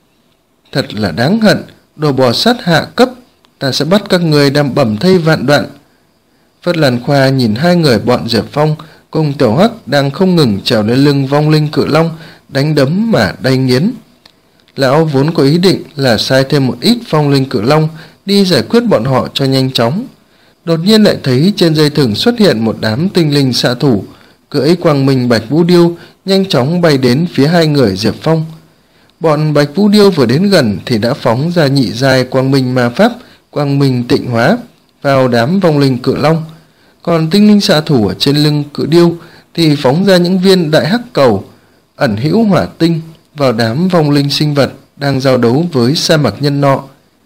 Thật là đáng hận, đồ bò sát hạ cấp, ta sẽ bắt các người đang bầm thây vạn đoạn. Phất Lan Khoa nhìn hai người bọn Diệp Phong cùng Tiểu Hắc đang không ngừng trèo lên lưng vong linh cự long, đánh đấm mà đay nghiến. Lão vốn có ý định là sai thêm một ít vong linh cự long đi giải quyết bọn họ cho nhanh chóng. Đột nhiên lại thấy trên dây thừng xuất hiện một đám tinh linh xạ thủ, cưỡi Quang Minh Bạch Vũ Điêu nhanh chóng bay đến phía hai người Diệp Phong. Bọn Bạch Vũ Điêu vừa đến gần thì đã phóng ra nhị giai Quang Minh ma pháp Quang Minh Tịnh Hóa vào đám vong linh cự long. Còn tinh linh xạ thủ ở trên lưng cự điêu thì phóng ra những viên đại hắc cầu ẩn hữu hỏa tinh vào đám vong linh sinh vật đang giao đấu với sa mạc nhân nọ.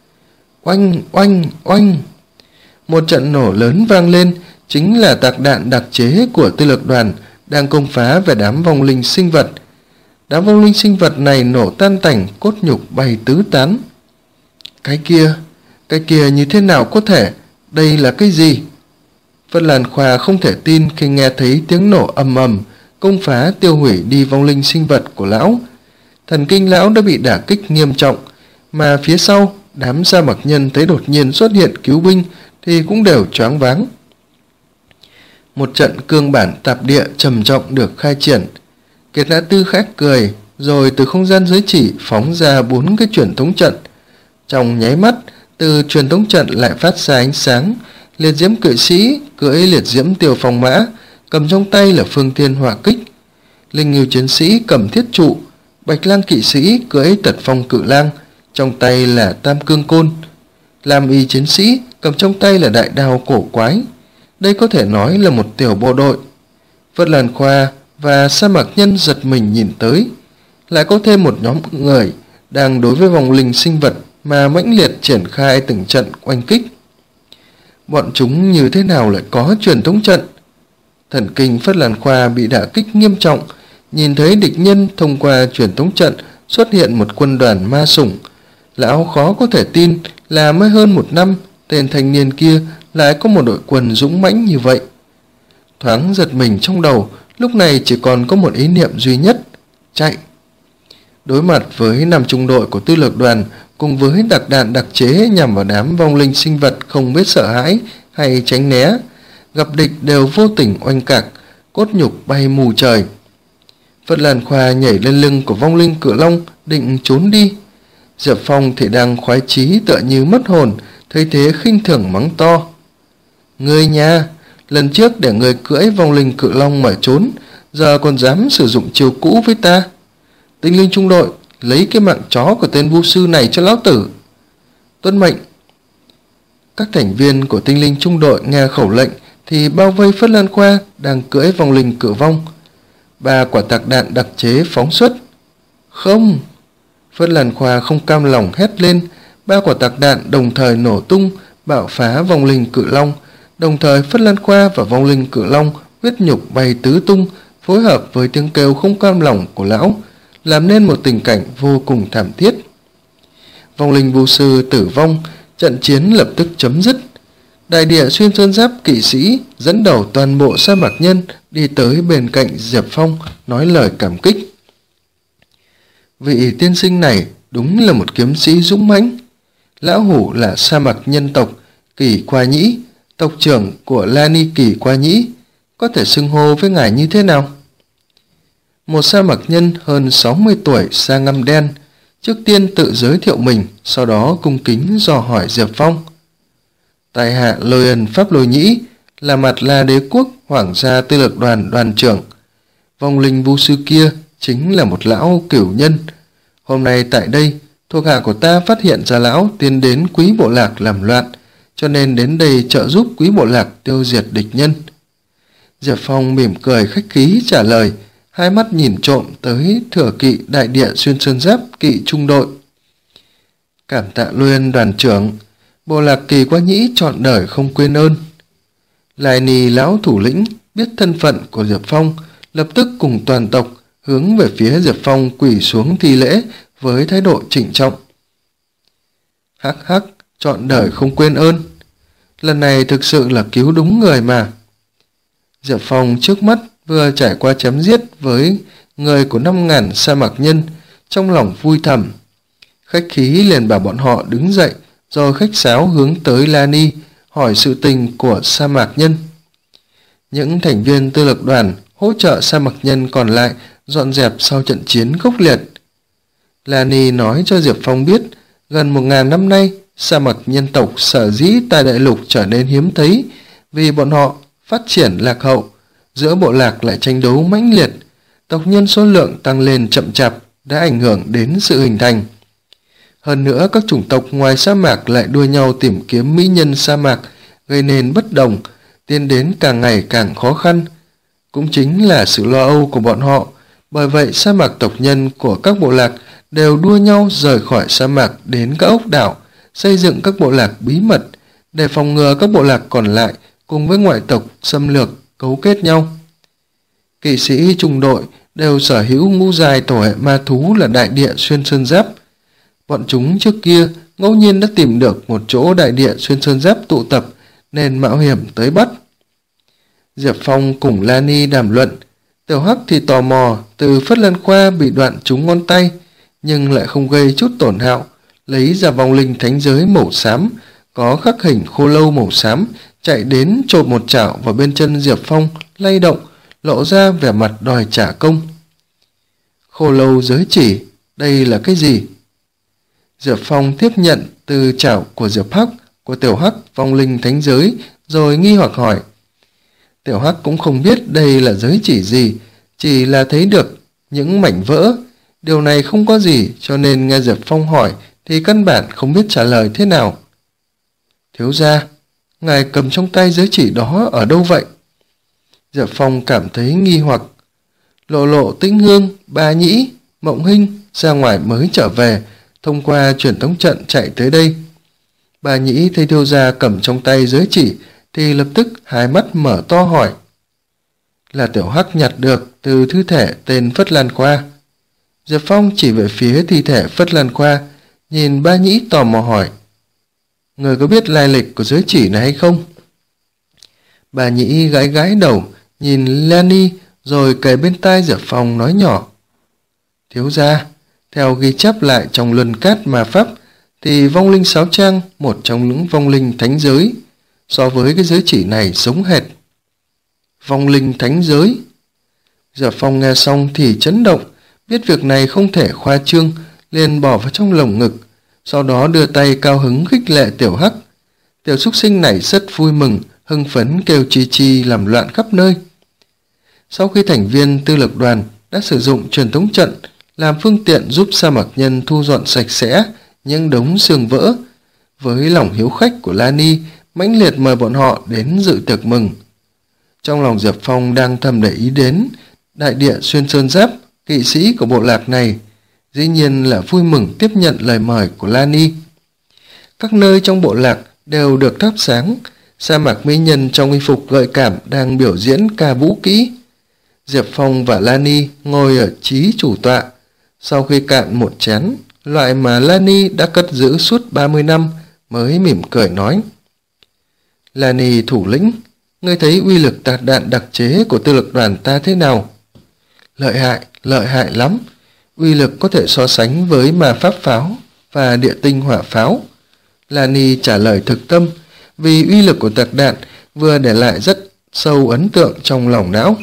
Oanh oanh oanh, một trận nổ lớn vang lên, chính là tạc đạn đặc chế của tư lược đoàn đang công phá về đám vong linh sinh vật. Đám vong linh sinh vật này nổ tan tành, cốt nhục bay tứ tán. Cái kia, cái kia như thế nào có thể? Đây là cái gì? Phất Lan Khoa không thể tin khi nghe thấy tiếng nổ ầm ầm công phá tiêu hủy đi vong linh sinh vật của lão. Thần kinh lão đã bị đả kích nghiêm trọng, mà phía sau đám sa mạc nhân thấy đột nhiên xuất hiện cứu binh thì cũng đều choáng váng. Một trận cương bản tạp địa trầm trọng được khai triển. Kiệt Ngã Tư khét cười, rồi từ không gian giới chỉ phóng ra bốn cái truyền thống trận. Trong nháy mắt, từ truyền thống trận lại phát ra ánh sáng. Liệt diễm cự sĩ cưỡi liệt diễm tiêu phong mã, cầm trong tay là phương thiên hỏa kích. Linh ngưu chiến sĩ cầm thiết trụ. Bạch lang kỵ sĩ cưỡi tật phong cự lang, trong tay là tam cương côn. Lam y chiến sĩ cầm trong tay là đại đao cổ quái. Đây có thể nói là một tiểu bộ đội. Phất Lan Khoa và sa mạc nhân giật mình nhìn tới, lại có thêm một nhóm người đang đối với vong linh sinh vật mà mãnh liệt triển khai từng trận oanh kích. Bọn chúng như thế nào lại có truyền thống trận? Thần kinh Phất Lan Khoa bị đả kích nghiêm trọng, nhìn thấy địch nhân thông qua truyền thống trận xuất hiện một quân đoàn ma sủng. Lão khó có thể tin là mới hơn một năm, tên thanh niên kia lại có một đội quân dũng mãnh như vậy. Thoáng giật mình trong đầu, lúc này chỉ còn có một ý niệm duy nhất: chạy. Đối mặt với năm trung đội của tư lược đoàn cùng với đặc đạn đặc chế nhằm vào đám vong linh sinh vật không biết sợ hãi hay tránh né, gặp địch đều vô tình oanh cạc, cốt nhục bay mù trời. Phất Lan Khoa nhảy lên lưng của vong linh Cự Long định trốn đi. Diệp Phong thì đang khoái chí tựa như mất hồn, thấy thế khinh thường mắng to: "Ngươi nha, lần trước để ngươi cưỡi vong linh Cự Long mà trốn, giờ còn dám sử dụng chiêu cũ với ta. Tinh linh trung đội, lấy cái mạng chó của tên vu sư này cho lão tử." Tuân mệnh. Các thành viên của tinh linh trung đội nghe khẩu lệnh thì bao vây Phất Lan Khoa đang cưỡi vong linh Cự Vong. Ba quả tạc đạn đặc chế phóng xuất. Không! Phất Lan Khoa không cam lòng hét lên. Ba quả tạc đạn đồng thời nổ tung, bạo phá vong linh Cự Long. Đồng thời Phất Lan Khoa và vong linh Cự Long huyết nhục bay tứ tung, phối hợp với tiếng kêu không cam lòng của lão, làm nên một tình cảnh vô cùng thảm thiết. Vong linh vu sư tử vong, trận chiến lập tức chấm dứt. Đại địa xuyên sơn giáp kỵ sĩ dẫn đầu toàn bộ sa mạc nhân đi tới bên cạnh Diệp Phong, nói lời cảm kích. Vị tiên sinh này đúng là một kiếm sĩ dũng mãnh. Lão hủ là sa mạc nhân tộc Kỳ Qua Nhĩ, tộc trưởng của Lani Kỳ Qua Nhĩ, có thể xưng hô với ngài như thế nào? Một sa mạc nhân hơn sáu mươi tuổi da ngăm đen trước tiên tự giới thiệu mình, sau đó cung kính dò hỏi Diệp Phong. Tại hạ Lôi Ân Pháp Lôi Nhĩ, là Mạt La Đế quốc Hoàng gia Tư lược đoàn đoàn trưởng. Vong linh vu sư kia chính là một lão cửu nhân. Hôm nay tại đây, thuộc hạ của ta phát hiện ra lão tiến đến Quý Bộ Lạc làm loạn, cho nên đến đây trợ giúp Quý Bộ Lạc tiêu diệt địch nhân. Diệp Phong mỉm cười khách khí trả lời, hai mắt nhìn trộm tới thừa kỵ đại địa xuyên sơn giáp kỵ trung đội. Cảm tạ Lôi Ân đoàn trưởng, Bộ Lạc Kỳ Qua Nhĩ trọn đời không quên ơn. Lai Ni lão thủ lĩnh biết thân phận của Diệp Phong, lập tức cùng toàn tộc hướng về phía Diệp Phong quỳ xuống thi lễ với thái độ trịnh trọng. Hắc hắc, trọn đời không quên ơn. Lần này thực sự là cứu đúng người mà. Diệp Phong trước mắt vừa trải qua chém giết với người của năm ngàn sa mạc nhân, trong lòng vui thầm. Khách khí liền bảo bọn họ đứng dậy, rồi khách sáo hướng tới Lani hỏi sự tình của sa mạc nhân. Những thành viên tư lược đoàn hỗ trợ sa mạc nhân còn lại dọn dẹp sau trận chiến khốc liệt. Lani nói cho Diệp Phong biết, gần một ngàn năm nay, sa mạc nhân tộc sở dĩ tại đại lục trở nên hiếm thấy vì bọn họ phát triển lạc hậu, giữa bộ lạc lại tranh đấu mãnh liệt, tộc nhân số lượng tăng lên chậm chạp đã ảnh hưởng đến sự hình thành. Hơn nữa, các chủng tộc ngoài sa mạc lại đua nhau tìm kiếm mỹ nhân sa mạc, gây nên bất đồng, tiến đến càng ngày càng khó khăn. Cũng chính là sự lo âu của bọn họ, bởi vậy sa mạc tộc nhân của các bộ lạc đều đua nhau rời khỏi sa mạc đến các ốc đảo, xây dựng các bộ lạc bí mật, để phòng ngừa các bộ lạc còn lại cùng với ngoại tộc xâm lược, cấu kết nhau. Kỵ sĩ trung đội đều sở hữu ngũ dài tổ hệ ma thú là đại địa xuyên sơn giáp. Bọn chúng trước kia ngẫu nhiên đã tìm được một chỗ đại địa xuyên sơn giáp tụ tập, nên mạo hiểm tới bắt. Diệp Phong cùng Lani đàm luận, Tiểu Hắc thì tò mò từ Phất Lan Khoa bị đoạn trúng ngón tay, nhưng lại không gây chút tổn hao, lấy ra vong linh thánh giới màu xám, có khắc hình khô lâu màu xám, chạy đến chộp một chảo vào bên chân Diệp Phong, lay động, lộ ra vẻ mặt đòi trả công. Khô lâu giới chỉ, đây là cái gì? Diệp Phong tiếp nhận từ chảo của Diệp Hắc, của Tiểu Hắc vong linh thánh giới, rồi nghi hoặc hỏi. Tiểu Hắc cũng không biết đây là giới chỉ gì, chỉ là thấy được những mảnh vỡ. Điều này không có gì, cho nên nghe Diệp Phong hỏi thì căn bản không biết trả lời thế nào. Thiếu gia, ngài cầm trong tay giới chỉ đó ở đâu vậy? Diệp Phong cảm thấy nghi hoặc. Lộ Lộ, Tĩnh Hương, Ba Nhĩ, Mộng Hinh ra ngoài mới trở về, thông qua truyền tống trận chạy tới đây. Ba Nhĩ thấy thiếu gia cầm trong tay giới chỉ thì lập tức hai mắt mở to hỏi. Là Tiểu Hắc nhặt được từ thư thể tên Phất Lan Khoa. Diệp Phong chỉ về phía thi thể Phất Lan Khoa, nhìn Ba Nhĩ tò mò hỏi. Người có biết lai lịch của giới chỉ này hay không? Ba Nhĩ gãi gãi đầu, nhìn Lani rồi kề bên tai Diệp Phong nói nhỏ. Thiếu gia, theo ghi chép lại trong luân cát ma pháp, thì vong linh sáo trang, một trong những vong linh thánh giới, so với cái giới chỉ này giống hệt. Vong linh thánh giới. Diệp Phong nghe xong thì chấn động, biết việc này không thể khoa trương, liền bỏ vào trong lồng ngực, sau đó đưa tay cao hứng khích lệ Tiểu Hắc. Tiểu súc sinh này rất vui mừng, hưng phấn kêu chi chi làm loạn khắp nơi. Sau khi thành viên tư lực đoàn đã sử dụng truyền tống trận làm phương tiện giúp Sa Mạc Nhân thu dọn sạch sẽ những đống xương vỡ, với lòng hiếu khách của Lani mãnh liệt mời bọn họ đến dự tiệc mừng. Trong lòng Diệp Phong đang thầm để ý đến đại địa xuyên sơn giáp, kỵ sĩ của bộ lạc này, dĩ nhiên là vui mừng tiếp nhận lời mời của Lani. Các nơi trong bộ lạc đều được thắp sáng, sa mạc mỹ nhân trong y phục gợi cảm đang biểu diễn ca vũ kỹ. Diệp Phong và Lani ngồi ở chí chủ tọa, sau khi cạn một chén, loại mà Lani đã cất giữ suốt ba mươi năm, mới mỉm cười nói: Lani thủ lĩnh, ngươi thấy uy lực tạc đạn đặc chế của tư lực đoàn ta thế nào? Lợi hại, lợi hại lắm. Uy lực có thể so sánh với ma pháp pháo và địa tinh hỏa pháo. Lani trả lời thực tâm, vì uy lực của tạc đạn vừa để lại rất sâu ấn tượng trong lòng não.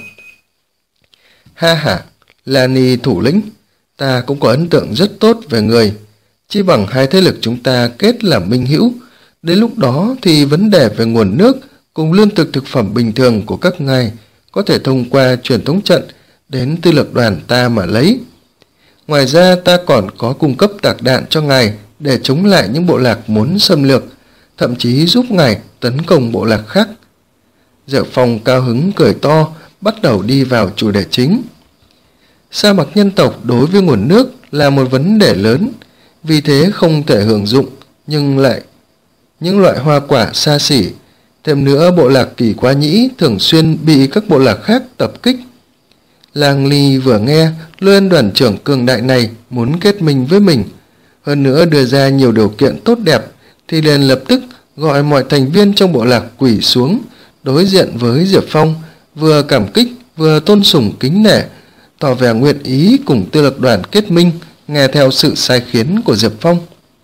Ha ha, Lani thủ lĩnh, ta cũng có ấn tượng rất tốt về người. Chỉ bằng hai thế lực chúng ta kết làm minh hữu, đến lúc đó thì vấn đề về nguồn nước cùng lương thực thực phẩm bình thường của các ngài có thể thông qua truyền tống trận đến tư lực đoàn ta mà lấy. Ngoài ra ta còn có cung cấp tạc đạn cho ngài để chống lại những bộ lạc muốn xâm lược, thậm chí giúp ngài tấn công bộ lạc khác. Diệp Phong cao hứng cười to, bắt đầu đi vào chủ đề chính. Sa mạc nhân tộc đối với nguồn nước là một vấn đề lớn, vì thế không thể hưởng dụng, nhưng lại những loại hoa quả xa xỉ. Thêm nữa, bộ lạc Kỳ Quá Nhĩ thường xuyên bị các bộ lạc khác tập kích. Lang Ly vừa nghe Lôi Ân đoàn trưởng cường đại này muốn kết minh với mình, hơn nữa đưa ra nhiều điều kiện tốt đẹp, thì liền lập tức gọi mọi thành viên trong bộ lạc quỳ xuống, đối diện với Diệp Phong, vừa cảm kích vừa tôn sùng kính nể, tỏ vẻ nguyện ý cùng tư lực đoàn kết minh, nghe theo sự sai khiến của Diệp Phong.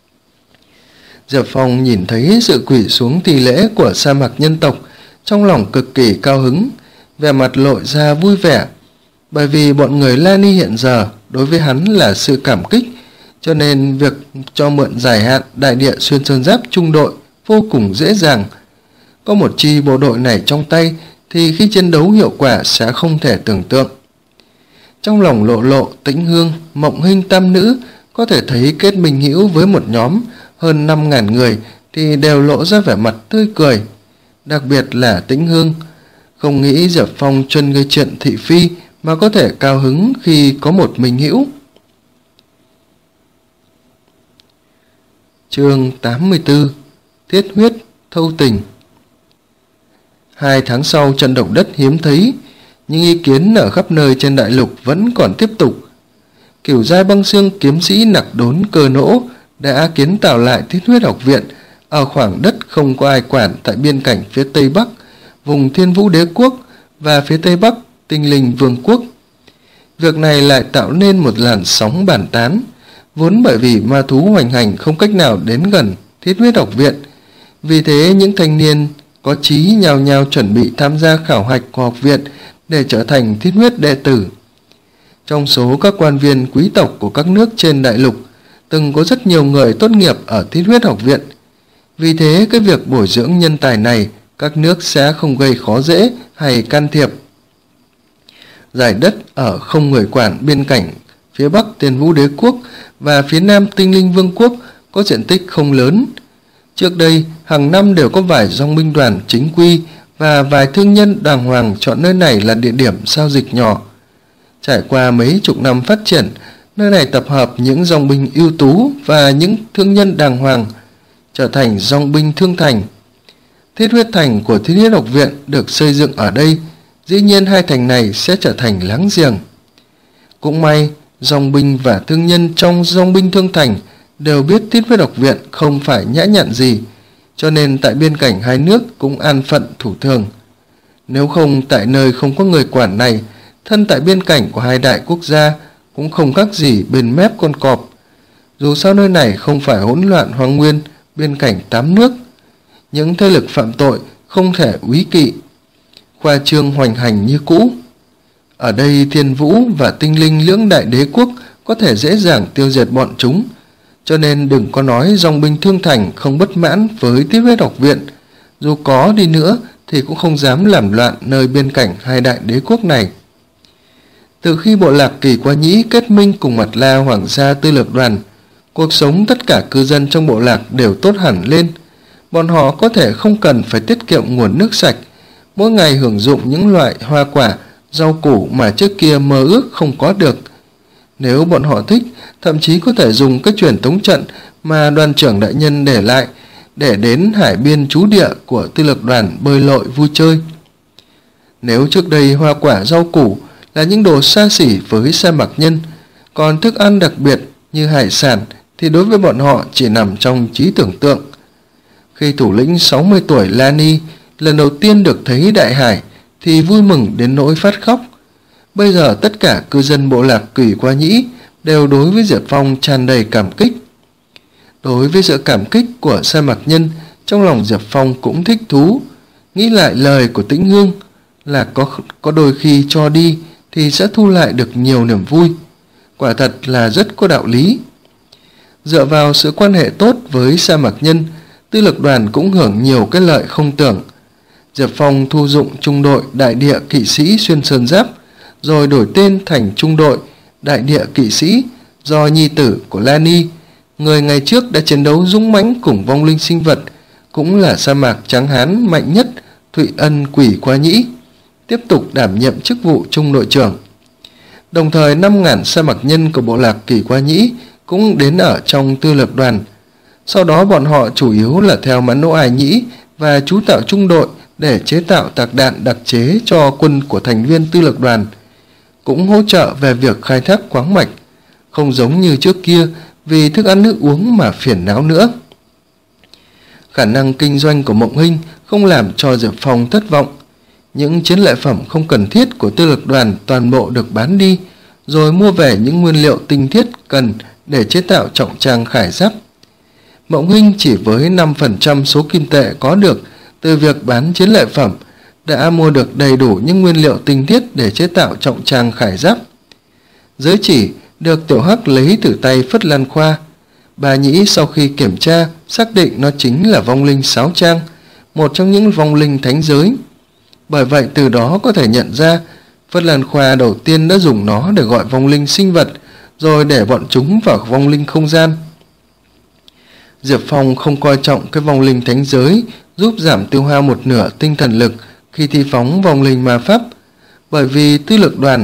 Diệp Phong nhìn thấy sự quỳ xuống thi lễ của sa mạc nhân tộc, trong lòng cực kỳ cao hứng, vẻ mặt lộ ra vui vẻ, bởi vì bọn người Lani hiện giờ đối với hắn là sự cảm kích, cho nên việc cho mượn dài hạn đại địa xuyên sơn giáp trung đội vô cùng dễ dàng. Có một chi bộ đội này trong tay thì khi chiến đấu hiệu quả sẽ không thể tưởng tượng. Trong lòng Lộ Lộ, Tĩnh Hương, Mộng Hinh tam nữ có thể thấy kết minh hữu với một nhóm hơn năm ngàn người thì đều lộ ra vẻ mặt tươi cười. Đặc biệt là Tĩnh Hương, không nghĩ Diệp Phong chuyên gây chuyện thị phi mà có thể cao hứng khi có một minh hữu. Chương tám mươi tư. Thiết huyết thâu tình. Hai tháng sau trận động đất hiếm thấy, nhưng ý kiến ở khắp nơi trên đại lục vẫn còn tiếp tục. Cửu giai băng xương kiếm sĩ Nặc Đốn Cơ Nỗ đã kiến tạo lại Thiết huyết học viện ở khoảng đất không có ai quản tại biên cảnh phía tây bắc, vùng Thiên Vũ Đế quốc, và phía tây bắc Tinh Linh Vương quốc. Việc này lại tạo nên một làn sóng bàn tán, vốn bởi vì ma thú hoành hành không cách nào đến gần Thiết huyết học viện. Vì thế những thanh niên có chí nhào nhào chuẩn bị tham gia khảo hạch của học viện để trở thành thiết huyết đệ tử. Trong số các quan viên quý tộc của các nước trên đại lục, từng có rất nhiều người tốt nghiệp ở Thiết huyết học viện. Vì thế cái việc bồi dưỡng nhân tài này các nước sẽ không gây khó dễ hay can thiệp. Giải đất ở không người quản biên cảnh phía bắc Thiên Vũ Đế quốc và phía nam Tinh Linh Vương quốc có diện tích không lớn. Trước đây, hàng năm đều có vài dòng binh đoàn chính quy và vài thương nhân đàng hoàng chọn nơi này là địa điểm giao dịch nhỏ. Trải qua mấy chục năm phát triển, nơi này tập hợp những dòng binh ưu tú và những thương nhân đàng hoàng, trở thành dòng binh thương thành. Thiết huyết thành của Thiết huyết học viện được xây dựng ở đây, dĩ nhiên hai thành này sẽ trở thành láng giềng. Cũng may, dòng binh và thương nhân trong dòng binh thương thành đều biết Thiết huyết học viện không phải nhã nhặn gì, cho nên tại biên cảnh hai nước cũng an phận thủ thường. Nếu không, tại nơi không có người quản này, thân tại biên cảnh của hai đại quốc gia cũng không khác gì bên mép con cọp. Dù sao nơi này không phải hỗn loạn hoang nguyên biên cảnh tám nước, những thế lực phạm tội không thể úy kỵ, khoa trương hoành hành như cũ. Ở đây Thiên Vũ và Tinh Linh lưỡng đại đế quốc có thể dễ dàng tiêu diệt bọn chúng, cho nên đừng có nói dòng binh Thương Thành không bất mãn với Tiếp Huyết học viện. Dù có đi nữa thì cũng không dám làm loạn nơi biên cảnh hai đại đế quốc này. Từ khi bộ lạc Kỳ Qua Nhĩ kết minh cùng Mạt La Hoàng gia Tư Lược Đoàn, cuộc sống tất cả cư dân trong bộ lạc đều tốt hẳn lên. Bọn họ có thể không cần phải tiết kiệm nguồn nước sạch, mỗi ngày hưởng dụng những loại hoa quả, rau củ mà trước kia mơ ước không có được. Nếu bọn họ thích, thậm chí có thể dùng cái truyền tống trận mà đoàn trưởng đại nhân để lại để đến hải biên trú địa của Tư Lược Đoàn bơi lội vui chơi. Nếu trước đây hoa quả rau củ là những đồ xa xỉ với sa mạc nhân, còn thức ăn đặc biệt như hải sản thì đối với bọn họ chỉ nằm trong trí tưởng tượng. Khi thủ lĩnh sáu mươi tuổi Lani lần đầu tiên được thấy đại hải thì vui mừng đến nỗi phát khóc. Bây giờ tất cả cư dân bộ lạc Kỳ Qua Nhĩ đều đối với Diệp Phong tràn đầy cảm kích. Đối với sự cảm kích của sa mạc nhân, trong lòng Diệp Phong cũng thích thú, nghĩ lại lời của Tĩnh Hương là có, có đôi khi cho đi thì sẽ thu lại được nhiều niềm vui. Quả thật là rất có đạo lý. Dựa vào sự quan hệ tốt với sa mạc nhân, Tư Lược Đoàn cũng hưởng nhiều cái lợi không tưởng. Diệp Phong thu dụng trung đội đại địa kỵ sĩ xuyên sơn giáp, rồi đổi tên thành trung đội đại địa kỵ sĩ do nhi tử của Lani, người ngày trước đã chiến đấu dũng mãnh cùng vong linh sinh vật, cũng là sa mạc trắng hán mạnh nhất Thụy Ân Quỷ Qua Nhĩ, tiếp tục đảm nhiệm chức vụ trung đội trưởng. Đồng thời năm nghìn sa mạc nhân của bộ lạc Kỳ Qua Nhĩ cũng đến ở trong Tư Lược Đoàn. Sau đó bọn họ chủ yếu là theo Mãn Nỗ Ai Nhĩ và chú tạo trung đội để chế tạo tạc đạn đặc chế cho quân của thành viên Tư Lược Đoàn, cũng hỗ trợ về việc khai thác khoáng mạch, không giống như trước kia vì thức ăn nước uống mà phiền não nữa. Khả năng kinh doanh của Mộng Hinh không làm cho Diệp Phong thất vọng. Những chiến lợi phẩm không cần thiết của Tư Lược Đoàn toàn bộ được bán đi, rồi mua về những nguyên liệu tinh thiết cần để chế tạo trọng trang khải giáp. Mộng Hinh chỉ với năm phần trăm số kim tệ có được từ việc bán chiến lợi phẩm đã mua được đầy đủ những nguyên liệu tinh thiết để chế tạo trọng trang khải giáp. Giới chỉ được Tiểu Hắc lấy từ tay Phất Lan Khoa. Bà Nhĩ sau khi kiểm tra xác định nó chính là vong linh sáo trang, một trong những vong linh thánh giới. Bởi vậy từ đó có thể nhận ra Phất Lan Khoa đầu tiên đã dùng nó để gọi vong linh sinh vật, rồi để bọn chúng vào vong linh không gian. Diệp Phong không coi trọng cái vong linh thánh giới giúp giảm tiêu hao một nửa tinh thần lực khi thi phóng vong linh ma pháp, bởi vì Tư Lược Đoàn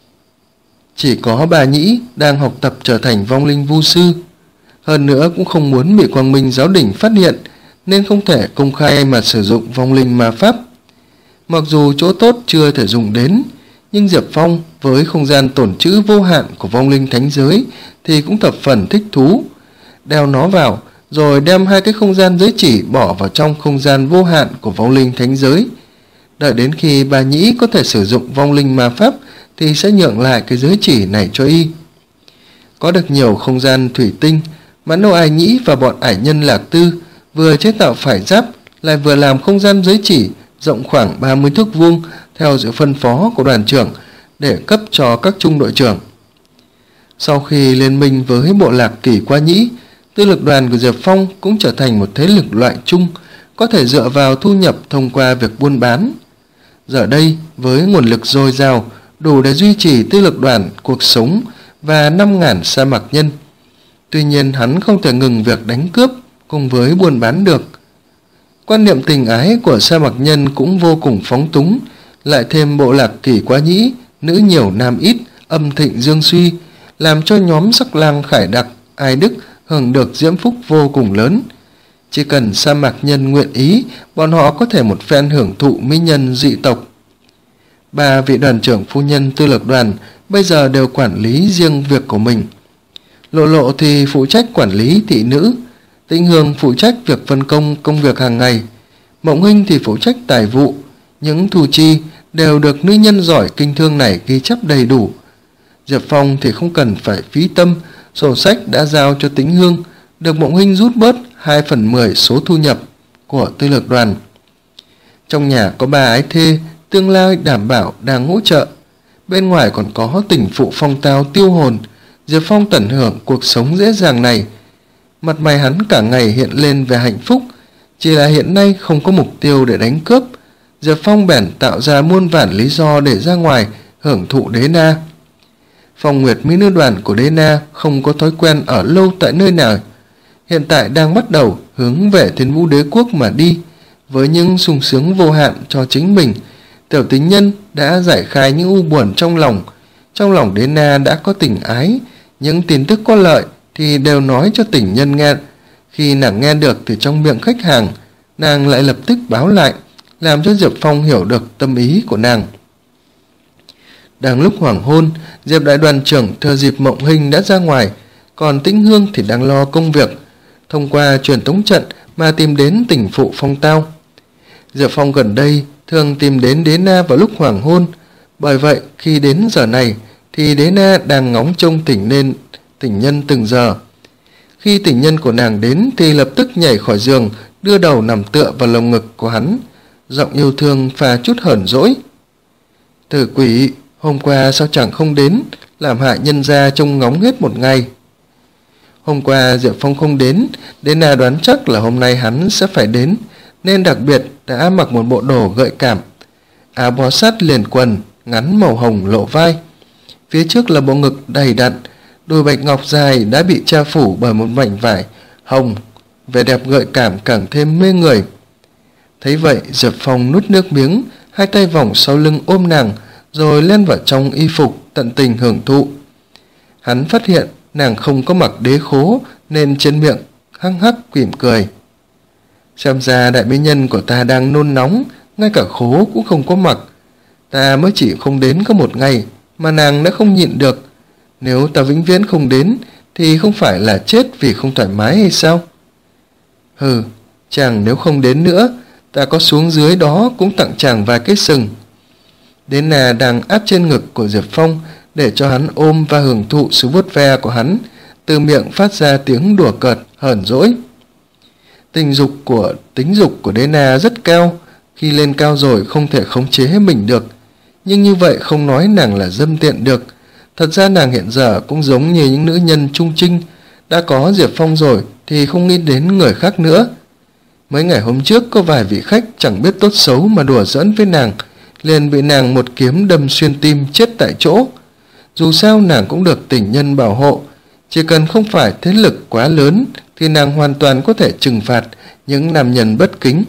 chỉ có Bà Nhĩ đang học tập trở thành vong linh vu sư. Hơn nữa cũng không muốn bị Quang Minh giáo đỉnh phát hiện, nên không thể công khai mà sử dụng vong linh ma pháp. Mặc dù chỗ tốt chưa thể dùng đến, nhưng Diệp Phong với không gian tổn trữ vô hạn của vong linh thánh giới thì cũng thập phần thích thú. Đeo nó vào, rồi đem hai cái không gian giới chỉ bỏ vào trong không gian vô hạn của vong linh thánh giới. Đợi đến khi Bà Nhĩ có thể sử dụng vong linh ma pháp thì sẽ nhượng lại cái giới chỉ này cho y. Có được nhiều không gian thủy tinh, Mãn Nỗ Ai Nhĩ và bọn ải nhân Lạc Tư vừa chế tạo phải giáp lại vừa làm không gian giới chỉ rộng khoảng ba mươi thước vuông theo sự phân phó của đoàn trưởng để cấp cho các trung đội trưởng. Sau khi liên minh với bộ lạc Kỳ Qua Nhĩ, Tư Lược Đoàn của Diệp Phong cũng trở thành một thế lực loại chung, có thể dựa vào thu nhập thông qua việc buôn bán. Giờ đây, với nguồn lực dồi dào, đủ để duy trì Tư Lược Đoàn cuộc sống và năm nghìn sa mạc nhân. Tuy nhiên hắn không thể ngừng việc đánh cướp cùng với buôn bán được. Quan niệm tình ái của sa mạc nhân cũng vô cùng phóng túng, lại thêm bộ lạc Kỳ Qua Nhĩ, nữ nhiều nam ít, âm thịnh dương suy, làm cho nhóm sắc lang Khải Đặc, Ai Đức hưởng được diễm phúc vô cùng lớn. Chỉ cần sa mạc nhân nguyện ý, bọn họ có thể một phen hưởng thụ mỹ nhân dị tộc. Ba vị đoàn trưởng phu nhân Tư Lược Đoàn bây giờ đều quản lý riêng việc của mình. Lộ Lộ thì phụ trách quản lý thị nữ, Tĩnh Hương phụ trách việc phân công công việc hàng ngày, Mộng Hinh thì phụ trách tài vụ. Những thu chi đều được nữ nhân giỏi kinh thương này ghi chép đầy đủ. Diệp Phong thì không cần phải phí tâm, sổ sách đã giao cho Tĩnh Hương, được Mộng Hinh rút bớt hai phần mười số thu nhập của Tư Lược Đoàn. Trong nhà có ba ái thê, tương lai đảm bảo đang hỗ trợ. bên ngoài còn có tình phụ phong tao tiêu hồn. Diệp Phong tận hưởng cuộc sống dễ dàng này. Mặt mày hắn cả ngày hiện lên về hạnh phúc, chỉ là hiện nay không có mục tiêu để đánh cướp. Diệp Phong bèn tạo ra muôn vàn lý do để ra ngoài hưởng thụ Đế Na. Phong Nguyệt Mỹ Nữ Đoàn của Đế Na không có thói quen ở lâu tại nơi nào, hiện tại đang bắt đầu hướng về Thiên Vũ Đế Quốc mà đi. Với những sung sướng vô hạn cho chính mình, tiểu tình nhân đã giải khai những u buồn trong lòng. Trong lòng Đế Na đã có tình ái, những tin tức có lợi thì đều nói cho tình nhân nghe. Khi nàng nghe được từ trong miệng khách hàng, nàng lại lập tức báo lại, làm cho Diệp Phong hiểu được tâm ý của nàng. Đang lúc hoàng hôn, Diệp đại đoàn trưởng thừa dịp Mộng Hình đã ra ngoài, còn Tĩnh Hương thì đang lo công việc, thông qua truyền tống trận mà tìm đến tình phụ Phong Tao. Diệp Phong gần đây thường tìm đến Đế Na vào lúc hoàng hôn, bởi vậy khi đến giờ này thì Đế Na đang ngóng trông tình nên tình nhân từng giờ. Khi tình nhân của nàng đến thì lập tức nhảy khỏi giường, đưa đầu nằm tựa vào lồng ngực của hắn, giọng yêu thương pha chút hờn dỗi. Tử quỷ, hôm qua sao chẳng không đến, làm hại nhân gia trông ngóng hết một ngày. Hôm qua Diệp Phong không đến, Đế Na đoán chắc là hôm nay hắn sẽ phải đến, nên đặc biệt đã mặc một bộ đồ gợi cảm, áo bó sát liền quần ngắn màu hồng lộ vai, phía trước là bộ ngực đầy đặn, đùi bạch ngọc dài đã bị che phủ bởi một mảnh vải hồng, vẻ đẹp gợi cảm càng thêm mê người. Thấy vậy, Diệp Phong nuốt nước miếng, hai tay vòng sau lưng ôm nàng, rồi len vào trong y phục tận tình hưởng thụ. Hắn phát hiện nàng không có mặc đế khố, nên trên miệng hắc hắc mỉm cười. Xem ra đại mỹ nhân của ta đang nôn nóng, ngay cả khố cũng không có mặc. Ta mới chỉ không đến có một ngày mà nàng đã không nhịn được. Nếu ta vĩnh viễn không đến thì không phải là chết vì không thoải mái hay sao? Hừ, chàng nếu không đến nữa, ta có xuống dưới đó cũng tặng chàng vài cái sừng. Đế Na đang áp trên ngực của Diệp Phong để cho hắn ôm và hưởng thụ sự vuốt ve của hắn, từ miệng phát ra tiếng đùa cợt hờn dỗi. Tình dục của tính dục của Đế Na rất cao, khi lên cao rồi không thể khống chế mình được, nhưng như vậy không nói nàng là dâm tiện được. Thật ra nàng hiện giờ cũng giống như những nữ nhân trung trinh, đã có Diệp Phong rồi thì không nghĩ đến người khác nữa. Mấy ngày hôm trước có vài vị khách chẳng biết tốt xấu mà đùa giỡn với nàng, liền bị nàng một kiếm đâm xuyên tim chết tại chỗ. Dù sao nàng cũng được tình nhân bảo hộ, chỉ cần không phải thế lực quá lớn thì nàng hoàn toàn có thể trừng phạt những nam nhân bất kính.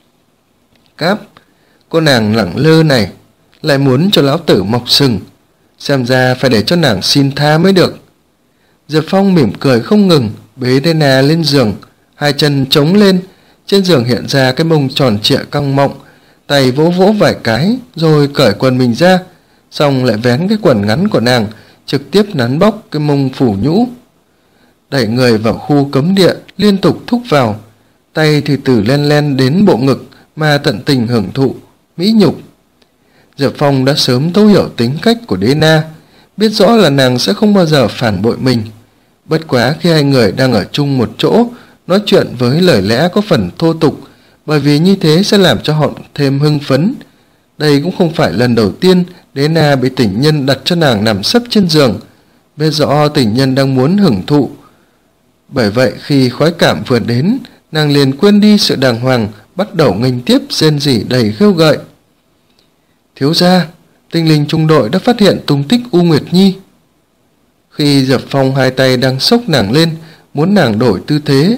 Cáp, cô nàng lẳng lơ này lại muốn cho lão tử mọc sừng, xem ra phải để cho nàng xin tha mới được. Diệp Phong mỉm cười không ngừng, bế Đế Na lên giường, hai chân chống lên, trên giường hiện ra cái mông tròn trịa căng mọng, tay vỗ vỗ vài cái rồi cởi quần mình ra, xong lại vén cái quần ngắn của nàng, trực tiếp nắn bóc cái mông phủ nhũ. Đẩy người vào khu cấm địa, liên tục thúc vào, tay thì từ len len đến bộ ngực mà tận tình hưởng thụ mỹ nhục. Diệp Phong đã sớm thấu hiểu tính cách của Đế Na, biết rõ là nàng sẽ không bao giờ phản bội mình. Bất quá khi hai người đang ở chung một chỗ, nói chuyện với lời lẽ có phần thô tục, bởi vì như thế sẽ làm cho họ thêm hưng phấn. Đây cũng không phải lần đầu tiên Đế Na bị tình nhân đặt cho nàng nằm sấp trên giường, biết rõ tình nhân đang muốn hưởng thụ. Bởi vậy khi khoái cảm vừa đến, nàng liền quên đi sự đàng hoàng, bắt đầu nghênh tiếp rên rỉ đầy khêu gợi. Thiếu gia, tinh linh trung đội đã phát hiện tung tích U Nguyệt Nhi. Khi Diệp Phong hai tay đang xốc nàng lên, muốn nàng đổi tư thế,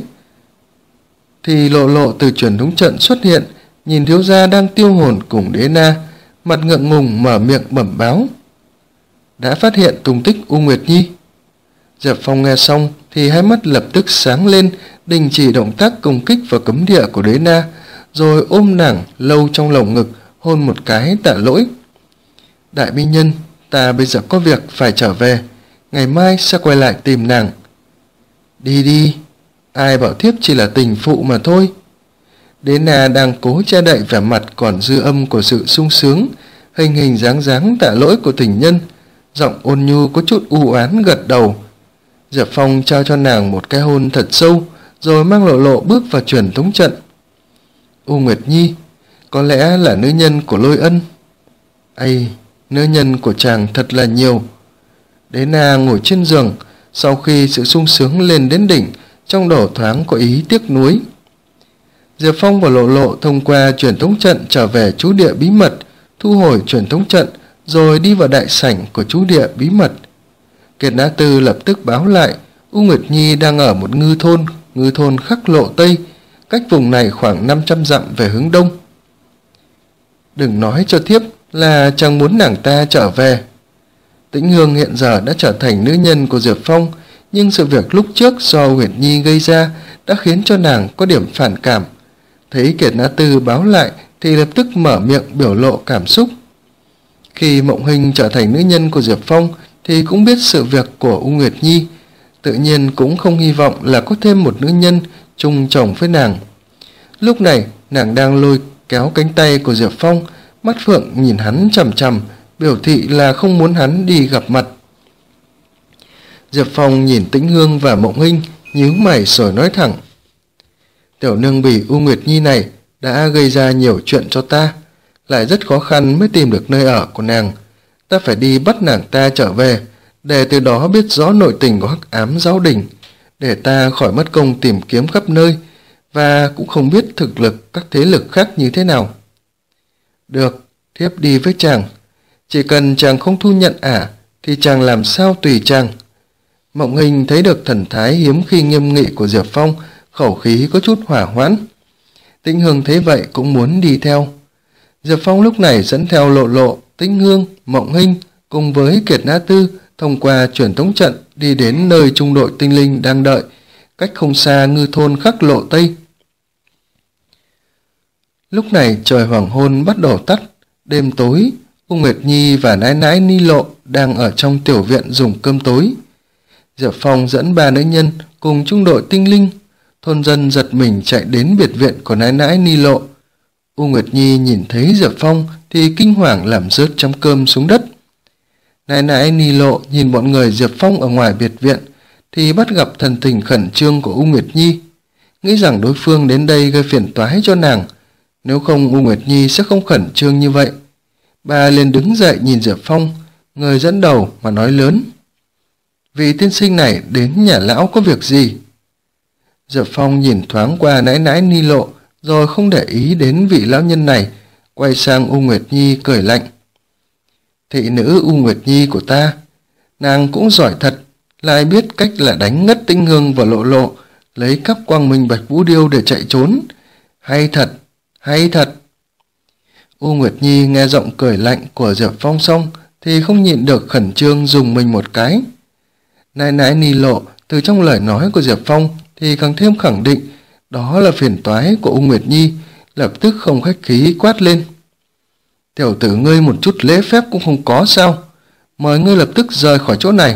thì Lộ Lộ từ truyền thống trận xuất hiện, nhìn thiếu gia đang tiêu hồn cùng Đế Na, mặt ngượng ngùng mở miệng bẩm báo. Đã phát hiện tung tích U Nguyệt Nhi. Diệp Phong nghe xong thì hai mắt lập tức sáng lên, đình chỉ động tác công kích vào cấm địa của Đế Na, rồi ôm nàng lâu trong lồng ngực, hôn một cái tạ lỗi. Đại mỹ nhân, ta bây giờ có việc phải trở về, ngày mai sẽ quay lại tìm nàng. Đi đi, ai bảo thiếp chỉ là tình phụ mà thôi. Đế Na đang cố che đậy vẻ mặt còn dư âm của sự sung sướng, hình hình dáng dáng tạ lỗi của tình nhân, giọng ôn nhu có chút u oán gật đầu. Diệp Phong trao cho nàng một cái hôn thật sâu, rồi mang Lộ Lộ bước vào truyền tống trận. U Nguyệt Nhi, có lẽ là nữ nhân của Lôi Ân. Ây, nữ nhân của chàng thật là nhiều. Đế Na ngồi trên giường, sau khi sự sung sướng lên đến đỉnh, trong đầu thoáng có ý tiếc nuối. Diệp Phong và Lộ Lộ thông qua truyền tống trận trở về trú địa bí mật, thu hồi truyền tống trận, rồi đi vào đại sảnh của trú địa bí mật. Kiệt Nã Tư lập tức báo lại, U Nguyệt Nhi đang ở một ngư thôn, ngư thôn Khắc Lộ Tây, cách vùng này khoảng năm trăm dặm về hướng đông. Đừng nói cho thiếp là chàng muốn nàng ta trở về. Tĩnh Hương hiện giờ đã trở thành nữ nhân của Diệp Phong, nhưng sự việc lúc trước do Nguyệt Nhi gây ra đã khiến cho nàng có điểm phản cảm. Thấy Kiệt Nã Tư báo lại thì lập tức mở miệng biểu lộ cảm xúc. Khi Mộng Hinh trở thành nữ nhân của Diệp Phong thì cũng biết sự việc của U Nguyệt Nhi, tự nhiên cũng không hy vọng là có thêm một nữ nhân chung chồng với nàng. Lúc này nàng đang lôi kéo cánh tay của Diệp Phong, mắt phượng nhìn hắn chằm chằm, biểu thị là không muốn hắn đi gặp mặt. Diệp Phong nhìn Tĩnh Hương và Mộng Hinh, nhíu mày rồi nói thẳng: tiểu nương bỉ U Nguyệt Nhi này đã gây ra nhiều chuyện cho ta, lại rất khó khăn mới tìm được nơi ở của nàng. Ta phải đi bắt nàng ta trở về, để từ đó biết rõ nội tình của Hắc Ám Giáo Đình, để ta khỏi mất công tìm kiếm khắp nơi, và cũng không biết thực lực các thế lực khác như thế nào. Được, thiếp đi với chàng. Chỉ cần chàng không thu nhận ả, thì chàng làm sao tùy chàng. Mộng Hinh thấy được thần thái hiếm khi nghiêm nghị của Diệp Phong, khẩu khí có chút hỏa hoãn. Tĩnh Hương thấy vậy cũng muốn đi theo. Diệp Phong lúc này dẫn theo Lộ Lộ, Tĩnh Hương, Mộng Hinh cùng với Kiệt Nã Tư thông qua truyền tống trận đi đến nơi trung đội tinh linh đang đợi, cách không xa ngư thôn Khắc Lộ Tây. Lúc này trời hoàng hôn bắt đầu tắt, đêm tối, U Nguyệt Nhi và nãi nãi Ni Lộ đang ở trong tiểu viện dùng cơm tối. Diệp Phong dẫn ba nữ nhân cùng trung đội tinh linh, thôn dân giật mình chạy đến biệt viện của nãi nãi Ni Lộ. U Nguyệt Nhi nhìn thấy Diệp Phong thì kinh hoàng làm rớt chấm cơm xuống đất. Nãi nãi Ni Lộ nhìn bọn người Diệp Phong ở ngoài biệt viện thì bắt gặp thần tình khẩn trương của U Nguyệt Nhi, nghĩ rằng đối phương đến đây gây phiền toái cho nàng, nếu không U Nguyệt Nhi sẽ không khẩn trương như vậy. Bà liền đứng dậy nhìn Diệp Phong, người dẫn đầu mà nói lớn: vị tiên sinh này đến nhà lão có việc gì? Diệp Phong nhìn thoáng qua nãi nãi Ni Lộ rồi không để ý đến vị lão nhân này, quay sang U Nguyệt Nhi cười lạnh: thị nữ U Nguyệt Nhi của ta, nàng cũng giỏi thật, lại biết cách là đánh ngất Tĩnh Hương và Lộ Lộ, lấy cắp Quang Minh Bạch Vũ Điêu để chạy trốn. Hay thật, hay thật. U Nguyệt Nhi nghe giọng cười lạnh của Diệp Phong xong thì không nhịn được khẩn trương dùng mình một cái. Nãi nãi Ni Lộ từ trong lời nói của Diệp Phong thì càng thêm khẳng định đó là phiền toái của U Nguyệt Nhi, lập tức không khách khí quát lên: tiểu tử ngươi một chút lễ phép cũng không có sao? Mời ngươi lập tức rời khỏi chỗ này.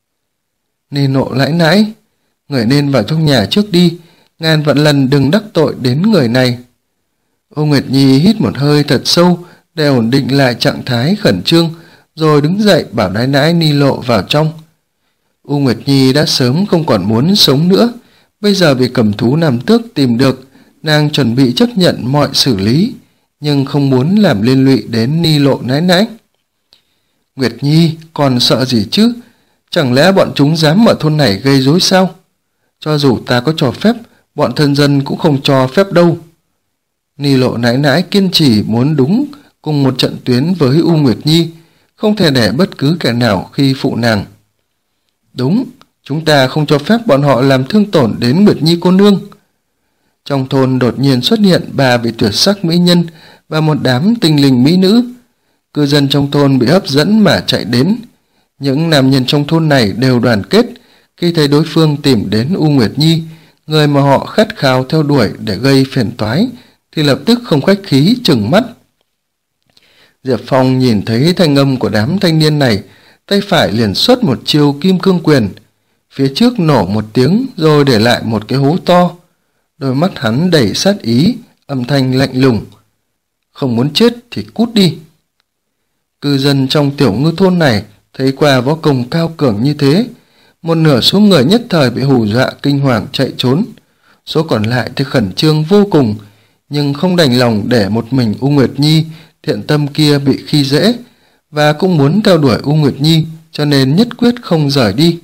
Ni Lộ lãi nãi, người nên vào trong nhà trước đi, ngàn vạn lần đừng đắc tội đến người này. U Nguyệt Nhi hít một hơi thật sâu để ổn định lại trạng thái khẩn trương, rồi đứng dậy bảo nãi nãi Ni Lộ vào trong. U Nguyệt Nhi đã sớm không còn muốn sống nữa, bây giờ bị cầm thú Nam Tước tìm được, nàng chuẩn bị chấp nhận mọi xử lý, nhưng không muốn làm liên lụy đến Ni Lộ nãi nãi. Nguyệt Nhi còn sợ gì chứ? Chẳng lẽ bọn chúng dám ở thôn này gây rối sao? Cho dù ta có cho phép, bọn thân dân cũng không cho phép đâu. Ni Lộ nãi nãi kiên trì muốn đúng cùng một trận tuyến với U Nguyệt Nhi, không thể để bất cứ kẻ nào khi phụ nàng. Đúng, chúng ta không cho phép bọn họ làm thương tổn đến Nguyệt Nhi cô nương. Trong thôn đột nhiên xuất hiện ba vị tuyệt sắc mỹ nhân và một đám tinh linh mỹ nữ. Cư dân trong thôn bị hấp dẫn mà chạy đến. Những nam nhân trong thôn này đều đoàn kết khi thấy đối phương tìm đến U Nguyệt Nhi, người mà họ khát khao theo đuổi để gây phiền toái, thì lập tức không khách khí trừng mắt. Diệp Phong nhìn thấy thanh âm của đám thanh niên này, tay phải liền xuất một chiêu kim cương quyền, phía trước nổ một tiếng rồi để lại một cái hố to. Đôi mắt hắn đầy sát ý, âm thanh lạnh lùng: không muốn chết thì cút đi. Cư dân trong tiểu ngư thôn này thấy qua võ công cao cường như thế, một nửa số người nhất thời bị hù dọa kinh hoàng chạy trốn, số còn lại thì khẩn trương vô cùng, nhưng không đành lòng để một mình U Nguyệt Nhi thiện tâm kia bị khi dễ, và cũng muốn theo đuổi U Nguyệt Nhi, cho nên nhất quyết không rời đi.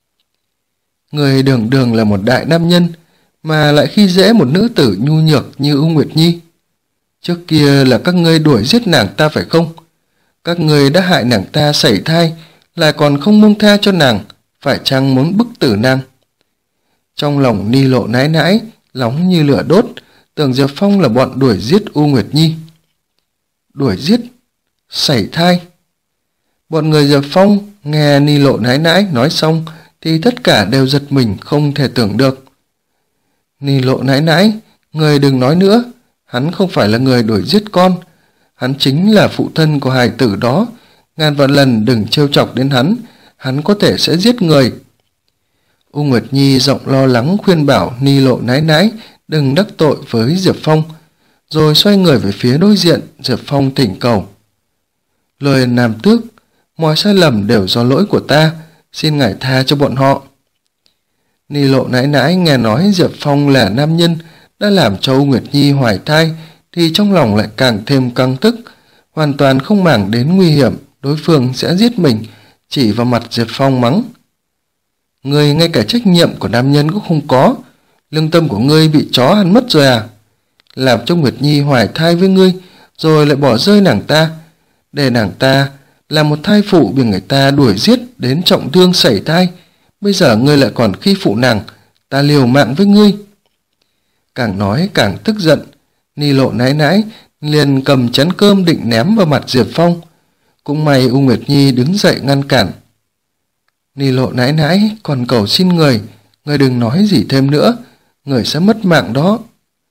Người đường đường là một đại nam nhân, mà lại khi dễ một nữ tử nhu nhược như U Nguyệt Nhi. Trước kia là các ngươi đuổi giết nàng ta phải không? Các ngươi đã hại nàng ta sảy thai, lại còn không buông tha cho nàng, phải chăng muốn bức tử nàng? Trong lòng Ni Lộ nãi nãi, nóng như lửa đốt, tưởng Diệp Phong là bọn đuổi giết U Nguyệt Nhi. Đuổi giết? Sảy thai? Bọn người Diệp Phong nghe Ni Lộ nãi nãi nói xong thì tất cả đều giật mình không thể tưởng được. Ni Lộ nãi nãi, người đừng nói nữa, hắn không phải là người đuổi giết con, hắn chính là phụ thân của hài tử đó, ngàn vạn lần đừng trêu chọc đến hắn, hắn có thể sẽ giết người. U Nguyệt Nhi giọng lo lắng khuyên bảo Ni Lộ nãi nãi đừng đắc tội với Diệp Phong, rồi xoay người về phía đối diện. Diệp Phong thỉnh cầu: Lời Nam Tước, mọi sai lầm đều do lỗi của ta, xin ngài tha cho bọn họ. Ni Lộ nãi nãi nghe nói Diệp Phong là nam nhân đã làm cho U Nguyệt Nhi hoài thai thì trong lòng lại càng thêm căng tức, hoàn toàn không màng đến nguy hiểm đối phương sẽ giết mình, chỉ vào mặt Diệp Phong mắng: Ngươi ngay cả trách nhiệm của nam nhân cũng không có, lương tâm của ngươi bị chó ăn mất rồi à? Làm cho Nguyệt Nhi hoài thai với ngươi, rồi lại bỏ rơi nàng ta, để nàng ta là một thai phụ bị người ta đuổi giết đến trọng thương sảy thai, bây giờ ngươi lại còn khi phụ nàng, ta liều mạng với ngươi. Càng nói càng tức giận, Ni Lộ nãi nãi liền cầm chén cơm định ném vào mặt Diệp Phong. Cũng may U Nguyệt Nhi đứng dậy ngăn cản. Ni Lộ nãi nãi còn cầu xin người, người đừng nói gì thêm nữa, người sẽ mất mạng đó.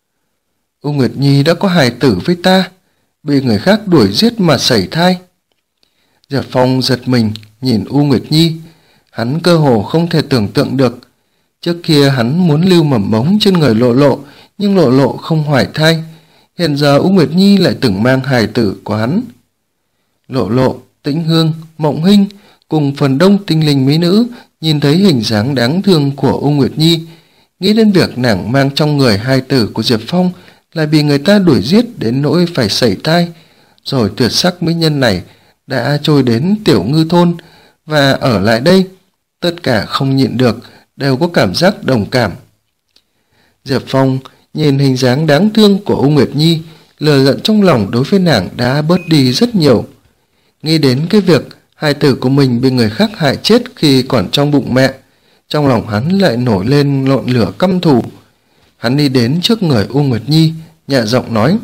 U Nguyệt Nhi đã có hài tử với ta, bị người khác đuổi giết mà sảy thai. Diệp Phong giật mình nhìn U Nguyệt Nhi, hắn cơ hồ không thể tưởng tượng được. Trước kia hắn muốn lưu mầm mống trên người Lộ Lộ, nhưng Lộ Lộ không hoài thai, hiện giờ U Nguyệt Nhi lại từng mang hài tử của hắn. Lộ Lộ, Tĩnh Hương, Mộng Hinh cùng phần đông tinh linh mỹ nữ nhìn thấy hình dáng đáng thương của U Nguyệt Nhi, nghĩ đến việc nàng mang trong người hài tử của Diệp Phong lại bị người ta đuổi giết đến nỗi phải sảy thai, rồi tuyệt sắc mỹ nhân này đã trôi đến Tiểu Ngư thôn và ở lại đây, tất cả không nhịn được đều có cảm giác đồng cảm. Diệp Phong nhìn hình dáng đáng thương của U Nguyệt Nhi, lửa giận trong lòng đối với nàng đã bớt đi rất nhiều. Nghĩ đến cái việc hài tử của mình bị người khác hại chết khi còn trong bụng mẹ, trong lòng hắn lại nổi lên ngọn lửa căm thù. Hắn đi đến trước người U Nguyệt Nhi, nhẹ giọng nói: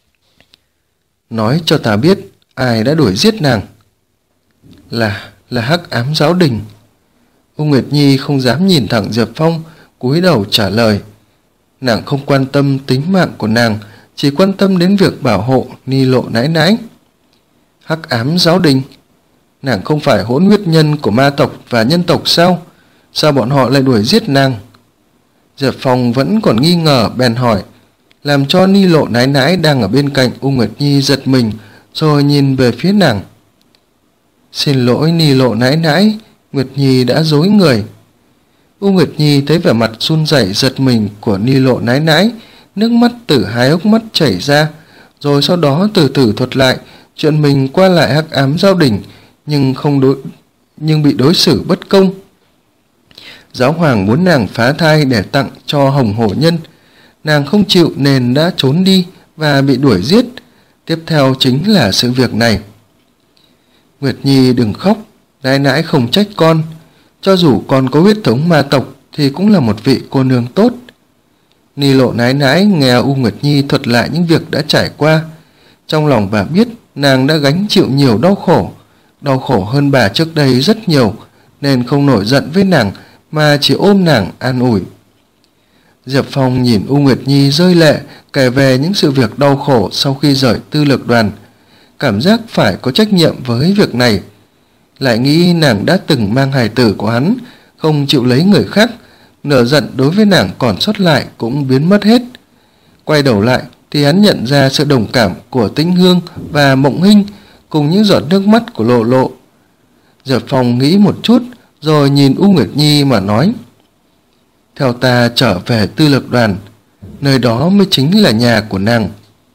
Nói cho ta biết ai đã đuổi giết nàng. Là, là Hắc Ám Giáo Đình. U Nguyệt Nhi không dám nhìn thẳng Diệp Phong, cúi đầu trả lời. Nàng không quan tâm tính mạng của nàng, chỉ quan tâm đến việc bảo hộ Ni Lộ nãi nãi. Hắc Ám Giáo Đình? Nàng không phải hỗn huyết nhân của ma tộc và nhân tộc sao? Sao bọn họ lại đuổi giết nàng? Diệp Phong vẫn còn nghi ngờ, bèn hỏi, làm cho Ni Lộ nãi nãi đang ở bên cạnh U Nguyệt Nhi giật mình, rồi nhìn về phía nàng. Xin lỗi Ni Lộ nãi nãi, Nguyệt Nhi đã dối người. U Nguyệt Nhi thấy vẻ mặt run rẩy giật mình của Ni Lộ nãi nãi, nước mắt từ hai hốc mắt chảy ra, rồi sau đó từ từ thuật lại chuyện mình qua lại Hắc Ám Giáo Đình, nhưng không đối nhưng bị đối xử bất công. Giáo hoàng muốn nàng phá thai để tặng cho Hồng Hổ Nhân, nàng không chịu nên đã trốn đi và bị đuổi giết. Tiếp theo chính là sự việc này. Nguyệt Nhi đừng khóc, nãi nãi không trách con, cho dù con có huyết thống ma tộc thì cũng là một vị cô nương tốt. Ni Lộ nãi nãi nghe U Nguyệt Nhi thuật lại những việc đã trải qua, trong lòng bà biết nàng đã gánh chịu nhiều đau khổ, đau khổ hơn bà trước đây rất nhiều, nên không nổi giận với nàng mà chỉ ôm nàng an ủi. Diệp Phong nhìn U Nguyệt Nhi rơi lệ kể về những sự việc đau khổ sau khi rời Tư Lược Đoàn, cảm giác phải có trách nhiệm với việc này. Lại nghĩ nàng đã từng mang hài tử của hắn, không chịu lấy người khác, nửa giận đối với nàng còn sót lại cũng biến mất hết. Quay đầu lại thì hắn nhận ra sự đồng cảm của Tĩnh Hương và Mộng Hinh cùng những giọt nước mắt của Lộ Lộ. Diệp Phong nghĩ một chút rồi nhìn U Nguyệt Nhi mà nói, theo ta trở về Tư Lược Đoàn, nơi đó mới chính là nhà của nàng.